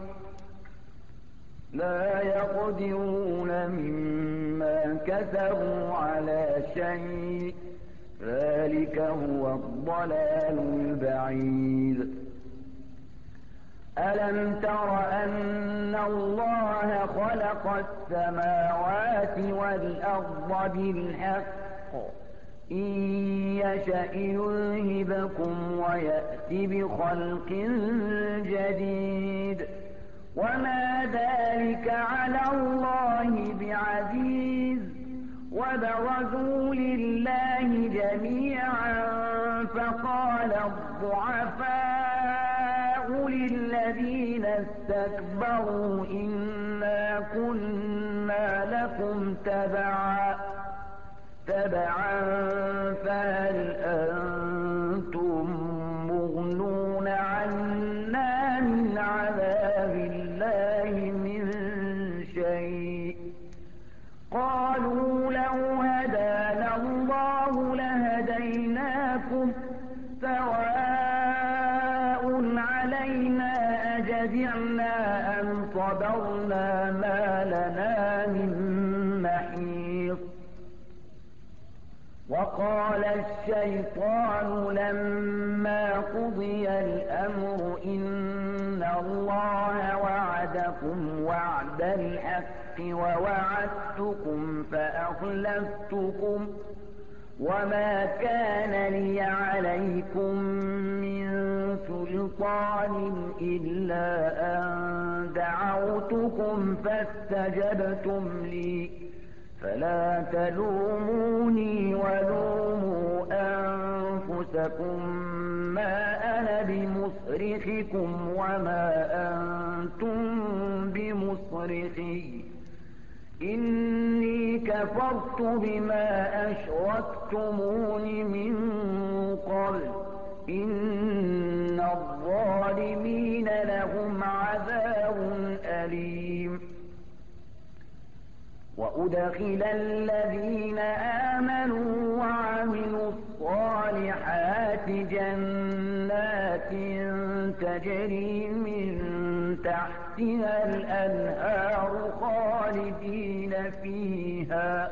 لا يقدرون مما كسبوا على شيء ذلك هو الضلال البعيد. ألم تر أن الله خلق السماوات والأرض بالحق إن يشأ يذهبكم ويأتي بخلق جديد وما ذلك على الله بعزيز. وبرزوا لله جميعا فقال الضعفاء للذين استكبروا إنا كنا لكم تبعا تبعا فهل أنتم مغنون عنا من عذاب الله من شيء قالوا لو هدانا الله لهديناكم سواء علينا أجزعنا أم صبرنا ما لنا من محيص. وقال الشيطان لما قضي الأمر إن الله وعدكم وعد الحق ووعدتكم فأخلفتكم وما كان لي عليكم من سلطان إلا أن دعوتكم فاستجبتم لي فلا تلوموني ولوموا أنفسكم ما أنا بمصرخكم وما أنتم بمصرخي إني كفرت بما أشركتمون من قبل إن وأدخل الذين آمنوا وعملوا الصالحات جنات تجري من تحتها الأنهار خالدين فيها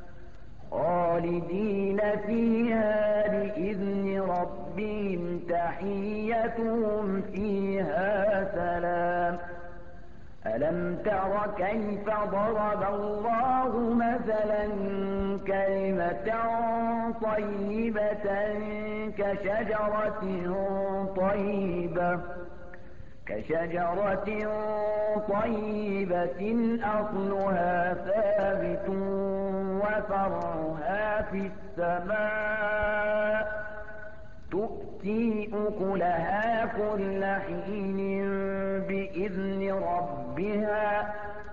خالدين فيها بإذن ربهم تحيتهم فيها سلام. ألم تر كيف ضرب الله مثلا كلمة طيبة كشجرة طيبة كشجرة طيبة أصلها ثابت وفرعها في السماء تؤتي أكلها كل حين بإذن ربها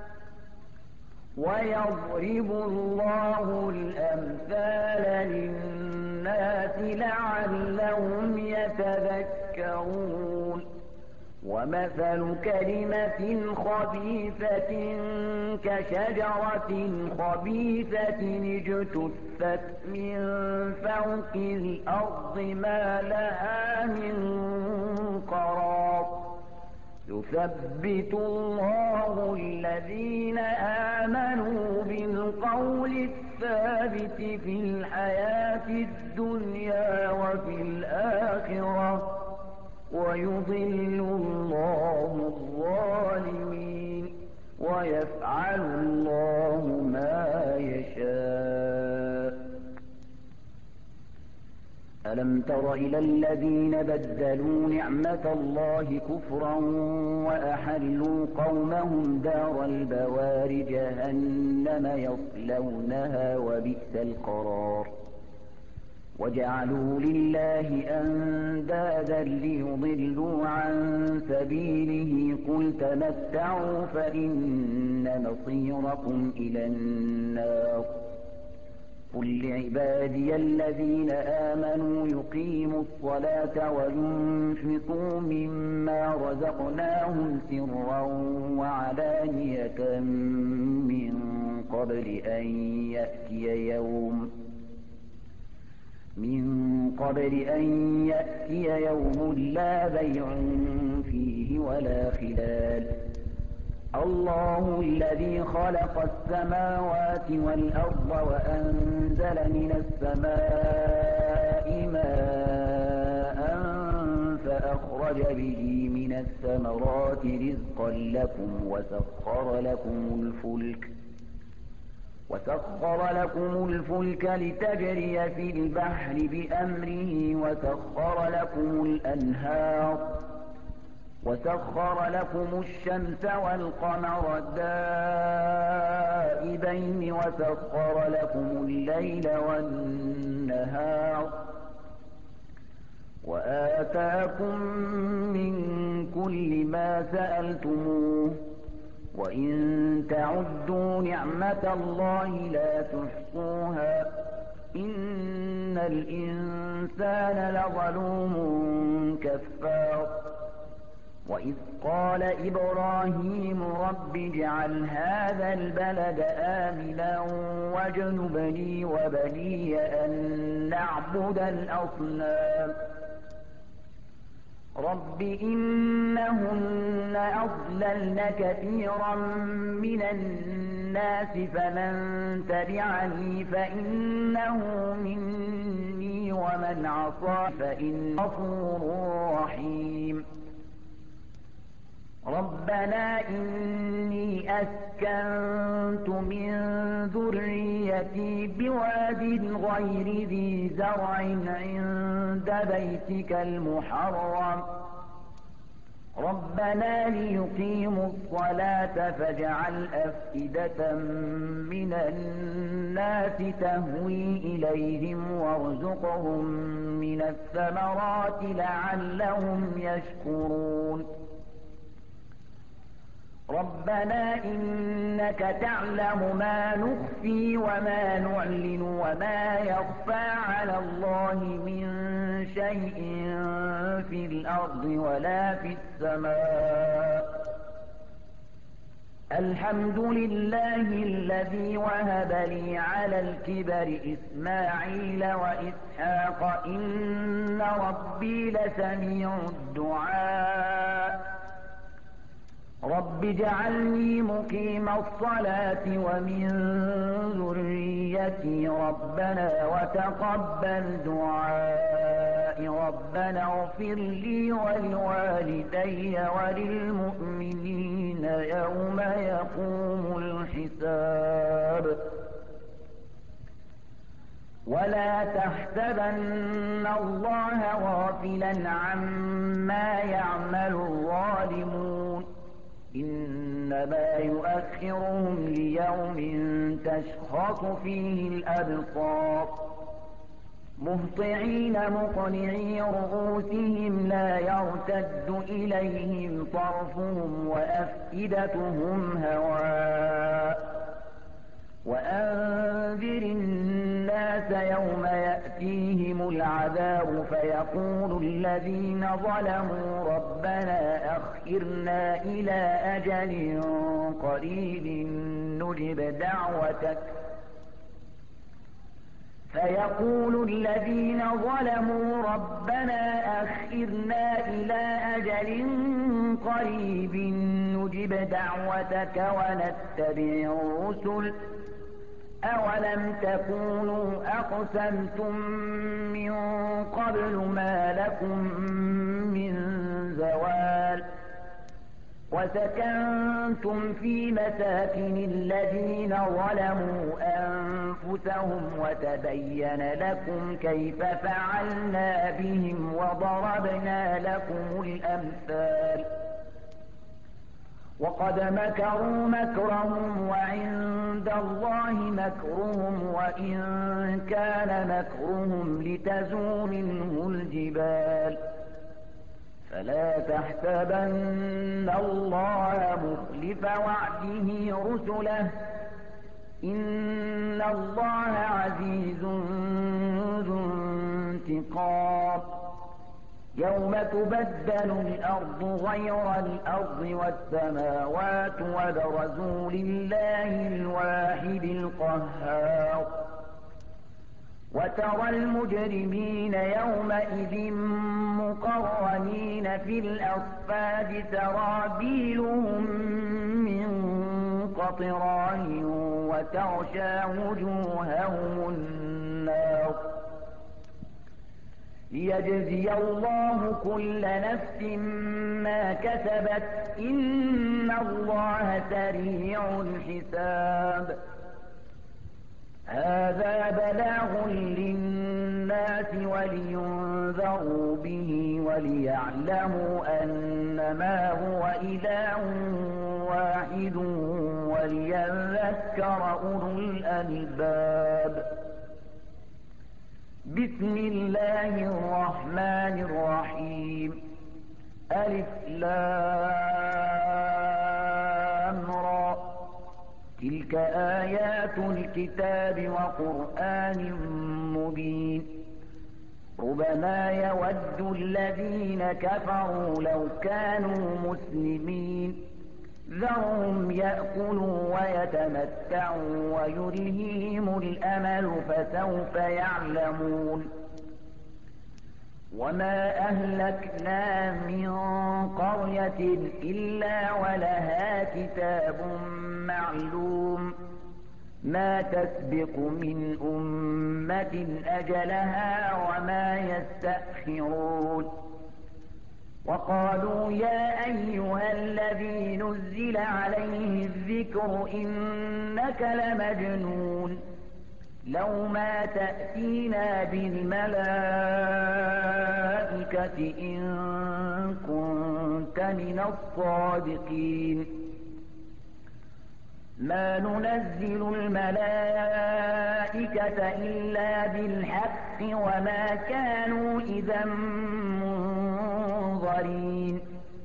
ويضرب الله الأمثال للناس لعلهم يتذكرون. ومثل كلمة خبيثة كشجرة خبيثة اجتثت من فوق الأرض ما لها من قرار يثبت الله الذين آمنوا بالقول الثابت في الحياة الدنيا وفي الآخرة ويضل الله الظالمين ويفعل الله ما يشاء. ألم تر إلى الذين بدلوا نعمة الله كفرا وأحلوا قومهم دار البوار جهنم يصلونها وبئس القرار وجعلوا لله أندادا ليضلوا عن سبيله قل تمتعوا فإن مصيركم إلى النار قل لعبادي الذين آمنوا يقيموا الصلاة وينفقوا مما رزقناهم سرا وعلانية من قبل أن يأتي يوم من قبل أن يأتي يوم لا بيع فيه ولا خلال. الله الذي خلق السماوات والأرض وأنزل من السماء ماء فأخرج به من الثمرات رزقا لكم وسخر لكم الفلك وسخر لكم الفلك لتجري في البحر بأمره وسخر لكم الأنهار وسخر لكم الشمس والقمر دائبين وسخر لكم الليل والنهار وآتاكم من كل ما سألتموه وإن تعدوا نعمة الله لا تحصوها إن الإنسان لظلوم كفار. وإذ قال إبراهيم رب اجعل هذا البلد آمنا واجنبني وبني أن نعبد الأصنام رب إنهن أضللن كثيرا من الناس فمن تبعني فإنه مني ومن عصى فإنه غفور رحيم. ربنا إني أسكنت من ذريتي بواد غير ذي زرع عند بيتك المحرم ربنا ليقيموا الصلاة فاجعل أفئدة من الناس تهوي إليهم وارزقهم من الثمرات لعلهم يشكرون. ربنا إنك تعلم ما نخفي وما نعلن وما يخفى على الله من شيء في الأرض ولا في السماء الحمد لله الذي وهب لي على الكبر إسماعيل وإسحاق إن ربي لسميع الدعاء رب اجعلني مقيم الصلاة ومن ذريتي ربنا وتقبل دعائي ربنا اغفر لي ولوالدي وللمؤمنين يوم يقوم الحساب ولا تحسبن الله غافلا عما يعمل الظالمون إنما يؤخرهم ليوم تشخص فيه الأبصار مهطعين مقنعي رؤوسهم لا يرتد إليهم طرفهم وأفئدتهم هواء وأنذر الناس يوم يأتيهم العذاب فيقول الذين ظلموا ربنا أخرنا إلى أجل قريب نجب دعوتك فيقول الذين ظلموا ربنا أخرنا إلى أجل قريب نجب دعوتك ونتبع الرسل أولم تكونوا أقسمتم من قبل ما لكم من زوال وسكنتم في مساكن الذين ظلموا أنفسهم وتبين لكم كيف فعلنا بهم وضربنا لكم الأمثال وقد مكروا مكرهم وعند الله مكرهم وإن كان مكرهم لتزول منه الجبال فلا تحسبن الله مخلف وعده رسله إن الله عزيز ذو انتقام يوم تبدل الأرض غير الأرض والسماوات وبرزوا لله الواحد القهار وترى المجرمين يومئذ مقرنين في الأصفاد سرابيلهم من قطران وتغشى وجوههم النار ليجزي الله كل نفس ما كسبت إن الله سريع الحساب هذا بلاغ للناس ولينذروا به وليعلموا أنما هو إله واحد وليذكر أولو الألباب بسم الله الرحمن الرحيم ألف لام را تلك آيات الكتاب وقرآن مبين ربما يود الذين كفروا لو كانوا مسلمين ذرهم يأكلوا ويتمتعوا ويلهيهم الأمل فسوف يعلمون وما أهلكنا من قرية إلا ولها كتاب معلوم ما تسبق من أمة أجلها وما يستأخرون وقالوا يا أيها الذي نزل عليه الذكر إنك لمجنون لو ما تأتينا بالملائكة إن كنت من الصادقين ما ننزل الملائكة إلا بالحق وما كانوا إذا منظرين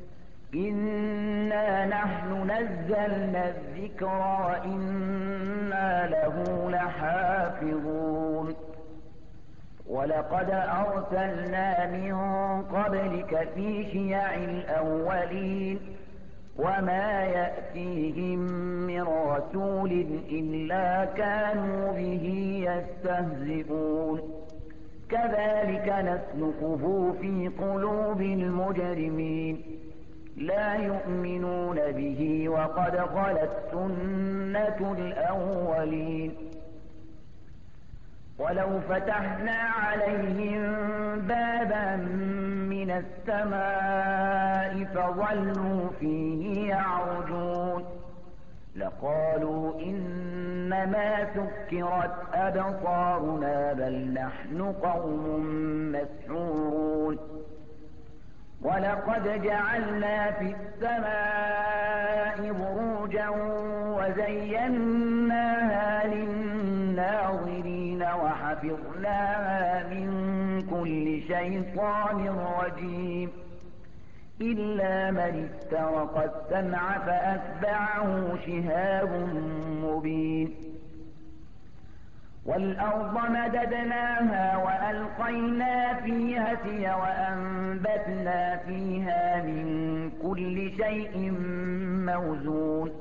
إنا نحن نزلنا الذكر وإنا له لحافظون ولقد أرسلنا من قبلك في شيع الأولين وما يأتيهم من رسول إلا كانوا به يستهزئون كذلك نسلكه في قلوب المجرمين لا يؤمنون به وقد خلت سنة الأولين ولو فتحنا عليهم بابا من السماء فظلوا فيه يعرجون لقالوا إنما سكرت أبصارنا بل نحن قوم مسحورون ولقد جعلنا في السماء بروجا وزيناها للناظرين وحفظناها من كل شيطان رجيم إلا من استرق السمع فأتبعه شهاب مبين والأرض مددناها وألقينا فيها سيا وأنبتنا فيها من كل شيء موزون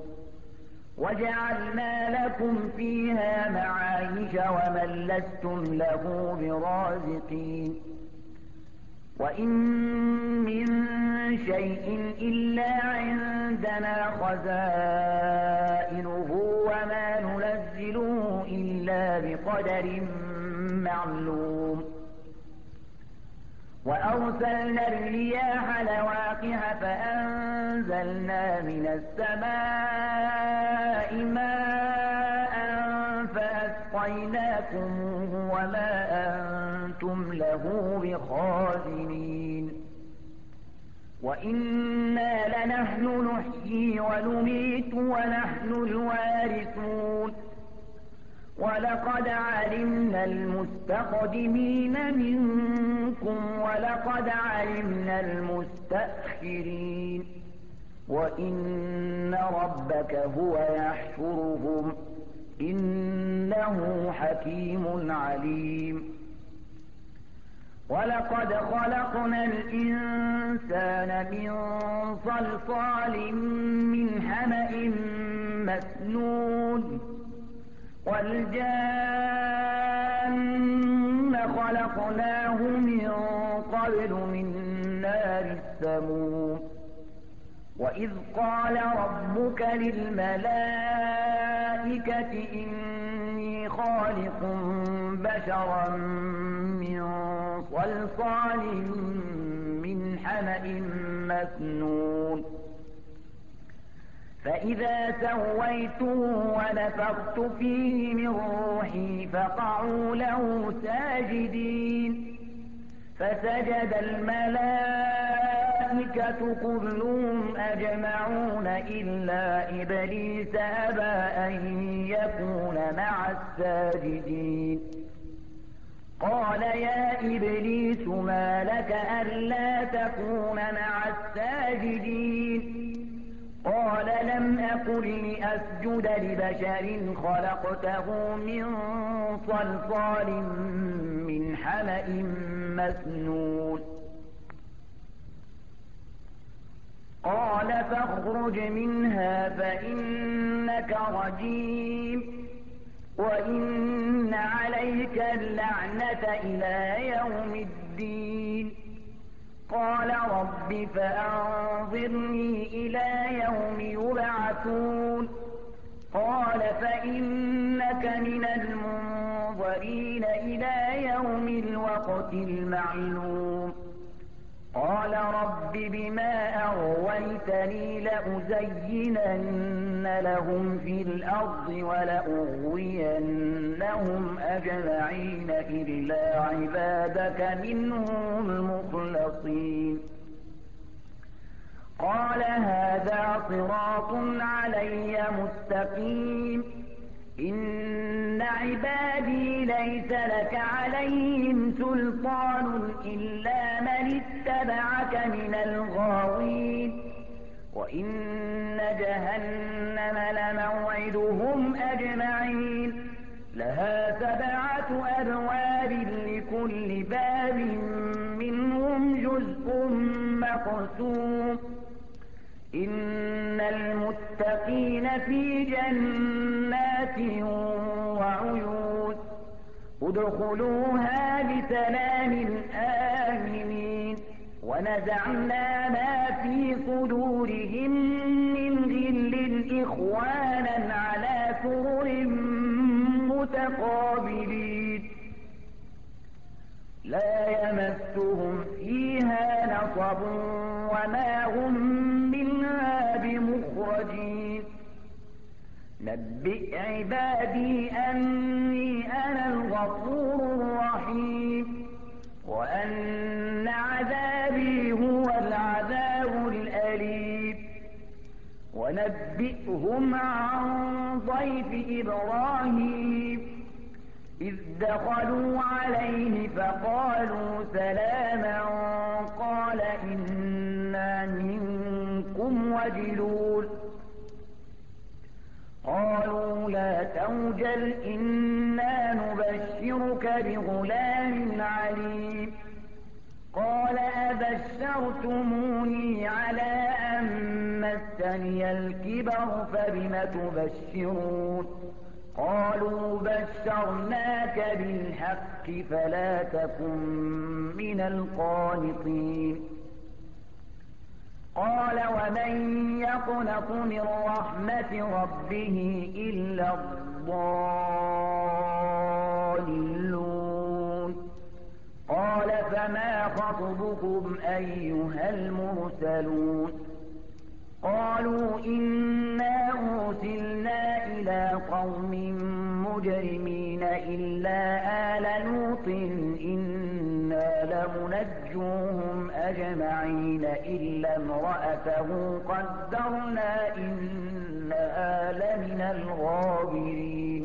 وجعلنا لكم فيها معايش ومن لستم له برازقين وإن من شيء إلا عندنا خزائنه وما ننزله إلا بقدر معلوم وأرسلنا الرياح لواقح فأنزلنا من السماء ماء فأسقيناكموه وما أنتم له بخازنين وإنا لنحن نحيي ونميت ونحن الوارثون ولقد علمنا المستقدمين منكم ولقد علمنا المستأخرين وإن ربك هو يحشرهم إنه حكيم عليم ولقد خلقنا الإنسان من صلصال من حمأ مسنون والجان خلقناه من قبل من نار السموم وإذ قال ربك للملائكة إني خالق بشرا من صلصال من حمأ مسنون فإذا سويته ونفخت فيه من روحي فقعوا له ساجدين فسجد الملائكة كلهم أجمعون إلا إبليس أبى أن يكون مع الساجدين قال يا إبليس ما لك ألا تكون مع الساجدين قال لم أكن لأسجد لبشر خلقته من صلصال من حمأ مسنون قال فاخرج منها فإنك رجيم وإن عليك اللعنة إلى يوم الدين قال رب فأنظرني إلى يوم يبعثون قال فإنك من المنظرين إلى يوم الوقت المعلوم قال رب بما أغويتني لأزينن لهم في الأرض ولأغوينهم أجمعين إلا عبادك منهم المخلصين قال هذا صراط علي مستقيم إن عبادي ليس لك عليهم سلطان إلا من اتبعك من الغاوين وإن جهنم لموعدهم أجمعين لها سبعة أبواب لكل باب منهم جزء مقسوم إن في جنات وعيون ادخلوها بسلام آمنين ونزعنا ما في صدورهم من غل إخوانا على سرر متقابلين لا يمسهم فيها نصب وما هم منها بمخرجين نبئ عبادي أني أنا الغفور الرحيم وأن عذابي هو العذاب الأليم ونبئهم عن ضيف إبراهيم إذ دخلوا عليه فقالوا سلاما قال إنا منكم وجلون قالوا لا توجل إنا نبشرك بغلام عليم قال أبشرتموني على أن مسني الكبر فبم تبشرون قالوا بشرناك بالحق فلا تكن من القانطين قال ومن يقنط من رحمة ربه إلا الضالون قال فما خطبكم أيها المرسلون قالوا إنا أرسلنا إلى قوم مجرمين إلا آل لوط إنا لمنجوهم أجمعين إلا امرأته قدرنا إنها لمن الغابرين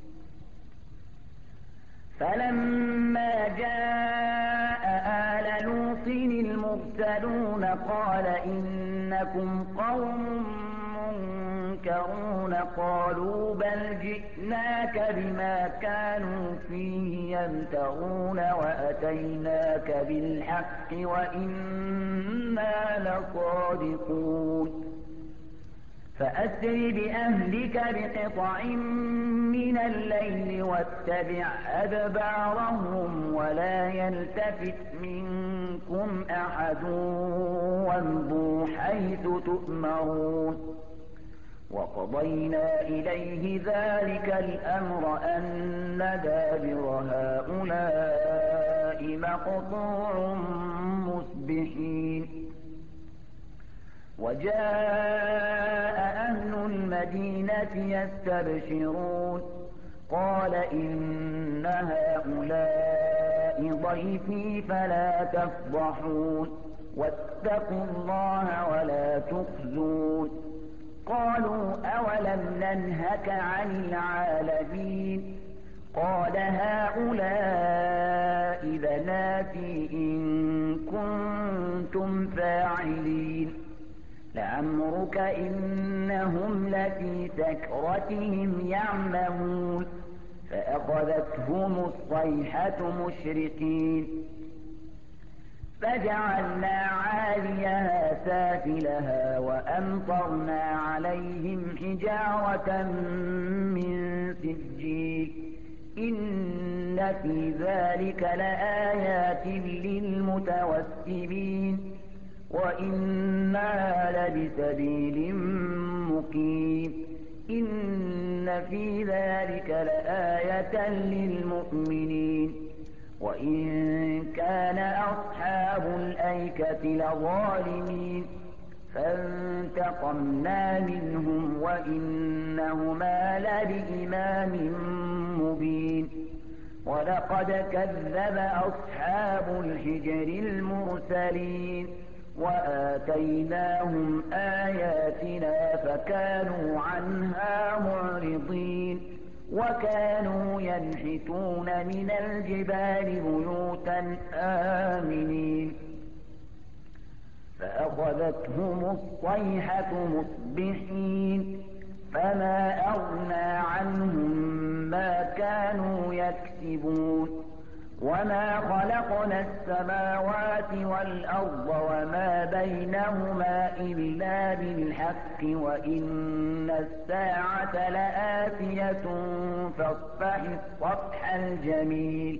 فلما جاء آل لوط المرسلون قال إنكم قوم منكرون قالوا بل جئناك بما كانوا فيه يمترون وأتيناك بالحق وإنا لصادقون فأسر بأهلك بقطع من الليل واتبع أدبارهم ولا يلتفت منكم أحد وامضوا حيث تؤمرون وقضينا إليه ذلك الأمر أن دابر هؤلاء مقطوع مصبحين وجاء أهل المدينة يستبشرون قال إن هؤلاء ضيفي فلا تفضحون واتقوا الله ولا تخزون قالوا أولم ننهك عن العالمين قال هؤلاء بناتي إن كنتم فاعلين لعمرك إنهم لفي سكرتهم يعمهون فأخذتهم الصيحة مشرقين فجعلنا عاليها سافلها وأمطرنا عليهم حجارة من سجيل إن في ذلك لآيات للمتوسمين وإنا لبسبيل مقيم إن في ذلك لآية للمؤمنين وإن كان أصحاب الأيكة لظالمين فانتقمنا منهم وإنهما لبإمام مبين ولقد كذب أصحاب الحجر المرسلين وآتيناهم آياتنا فكانوا عنها معرضين وكانوا ينحتون من الجبال بيوتا آمنين فأخذتهم الصيحة مصبحين فما أغنى عنهم ما كانوا يكسبون وما خلقنا السماوات والأرض وما بينهما إلا بالحق وإن الساعة لآتية فاصفح الصفح الجميل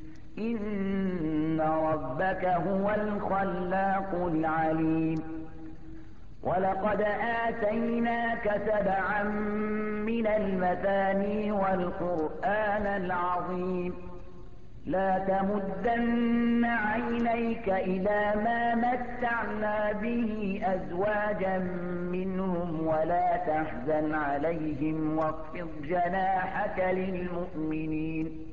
إن ربك هو الخلاق العليم ولقد آتيناك سبعا من المثاني والقرآن العظيم لا تمدن عينيك إلى ما متعنا به أزواجا منهم ولا تحزن عليهم واخفض جناحك للمؤمنين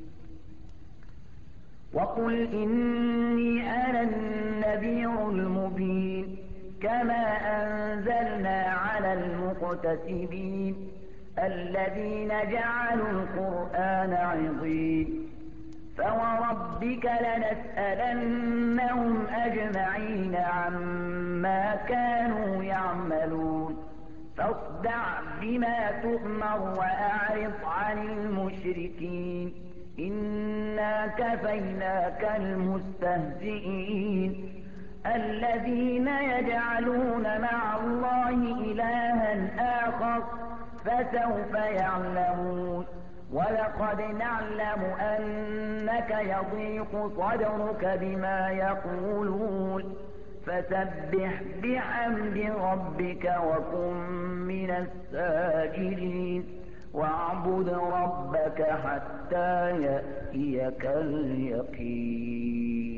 وقل إني أنا النذير المبين كما أنزلنا على المقتسمين الذين جعلوا القرآن عضين فوربك لنسألنهم أجمعين عما كانوا يعملون فاصدع بما تؤمر وأعرض عن المشركين إنا كفيناك المستهزئين الذين يجعلون مع الله إلها آخر فسوف يعلمون ولقد نعلم أنك يضيق صدرك بما يقولون فسبح بحمد ربك وكن من الساجدين واعبد ربك حتى يأتيك اليقين.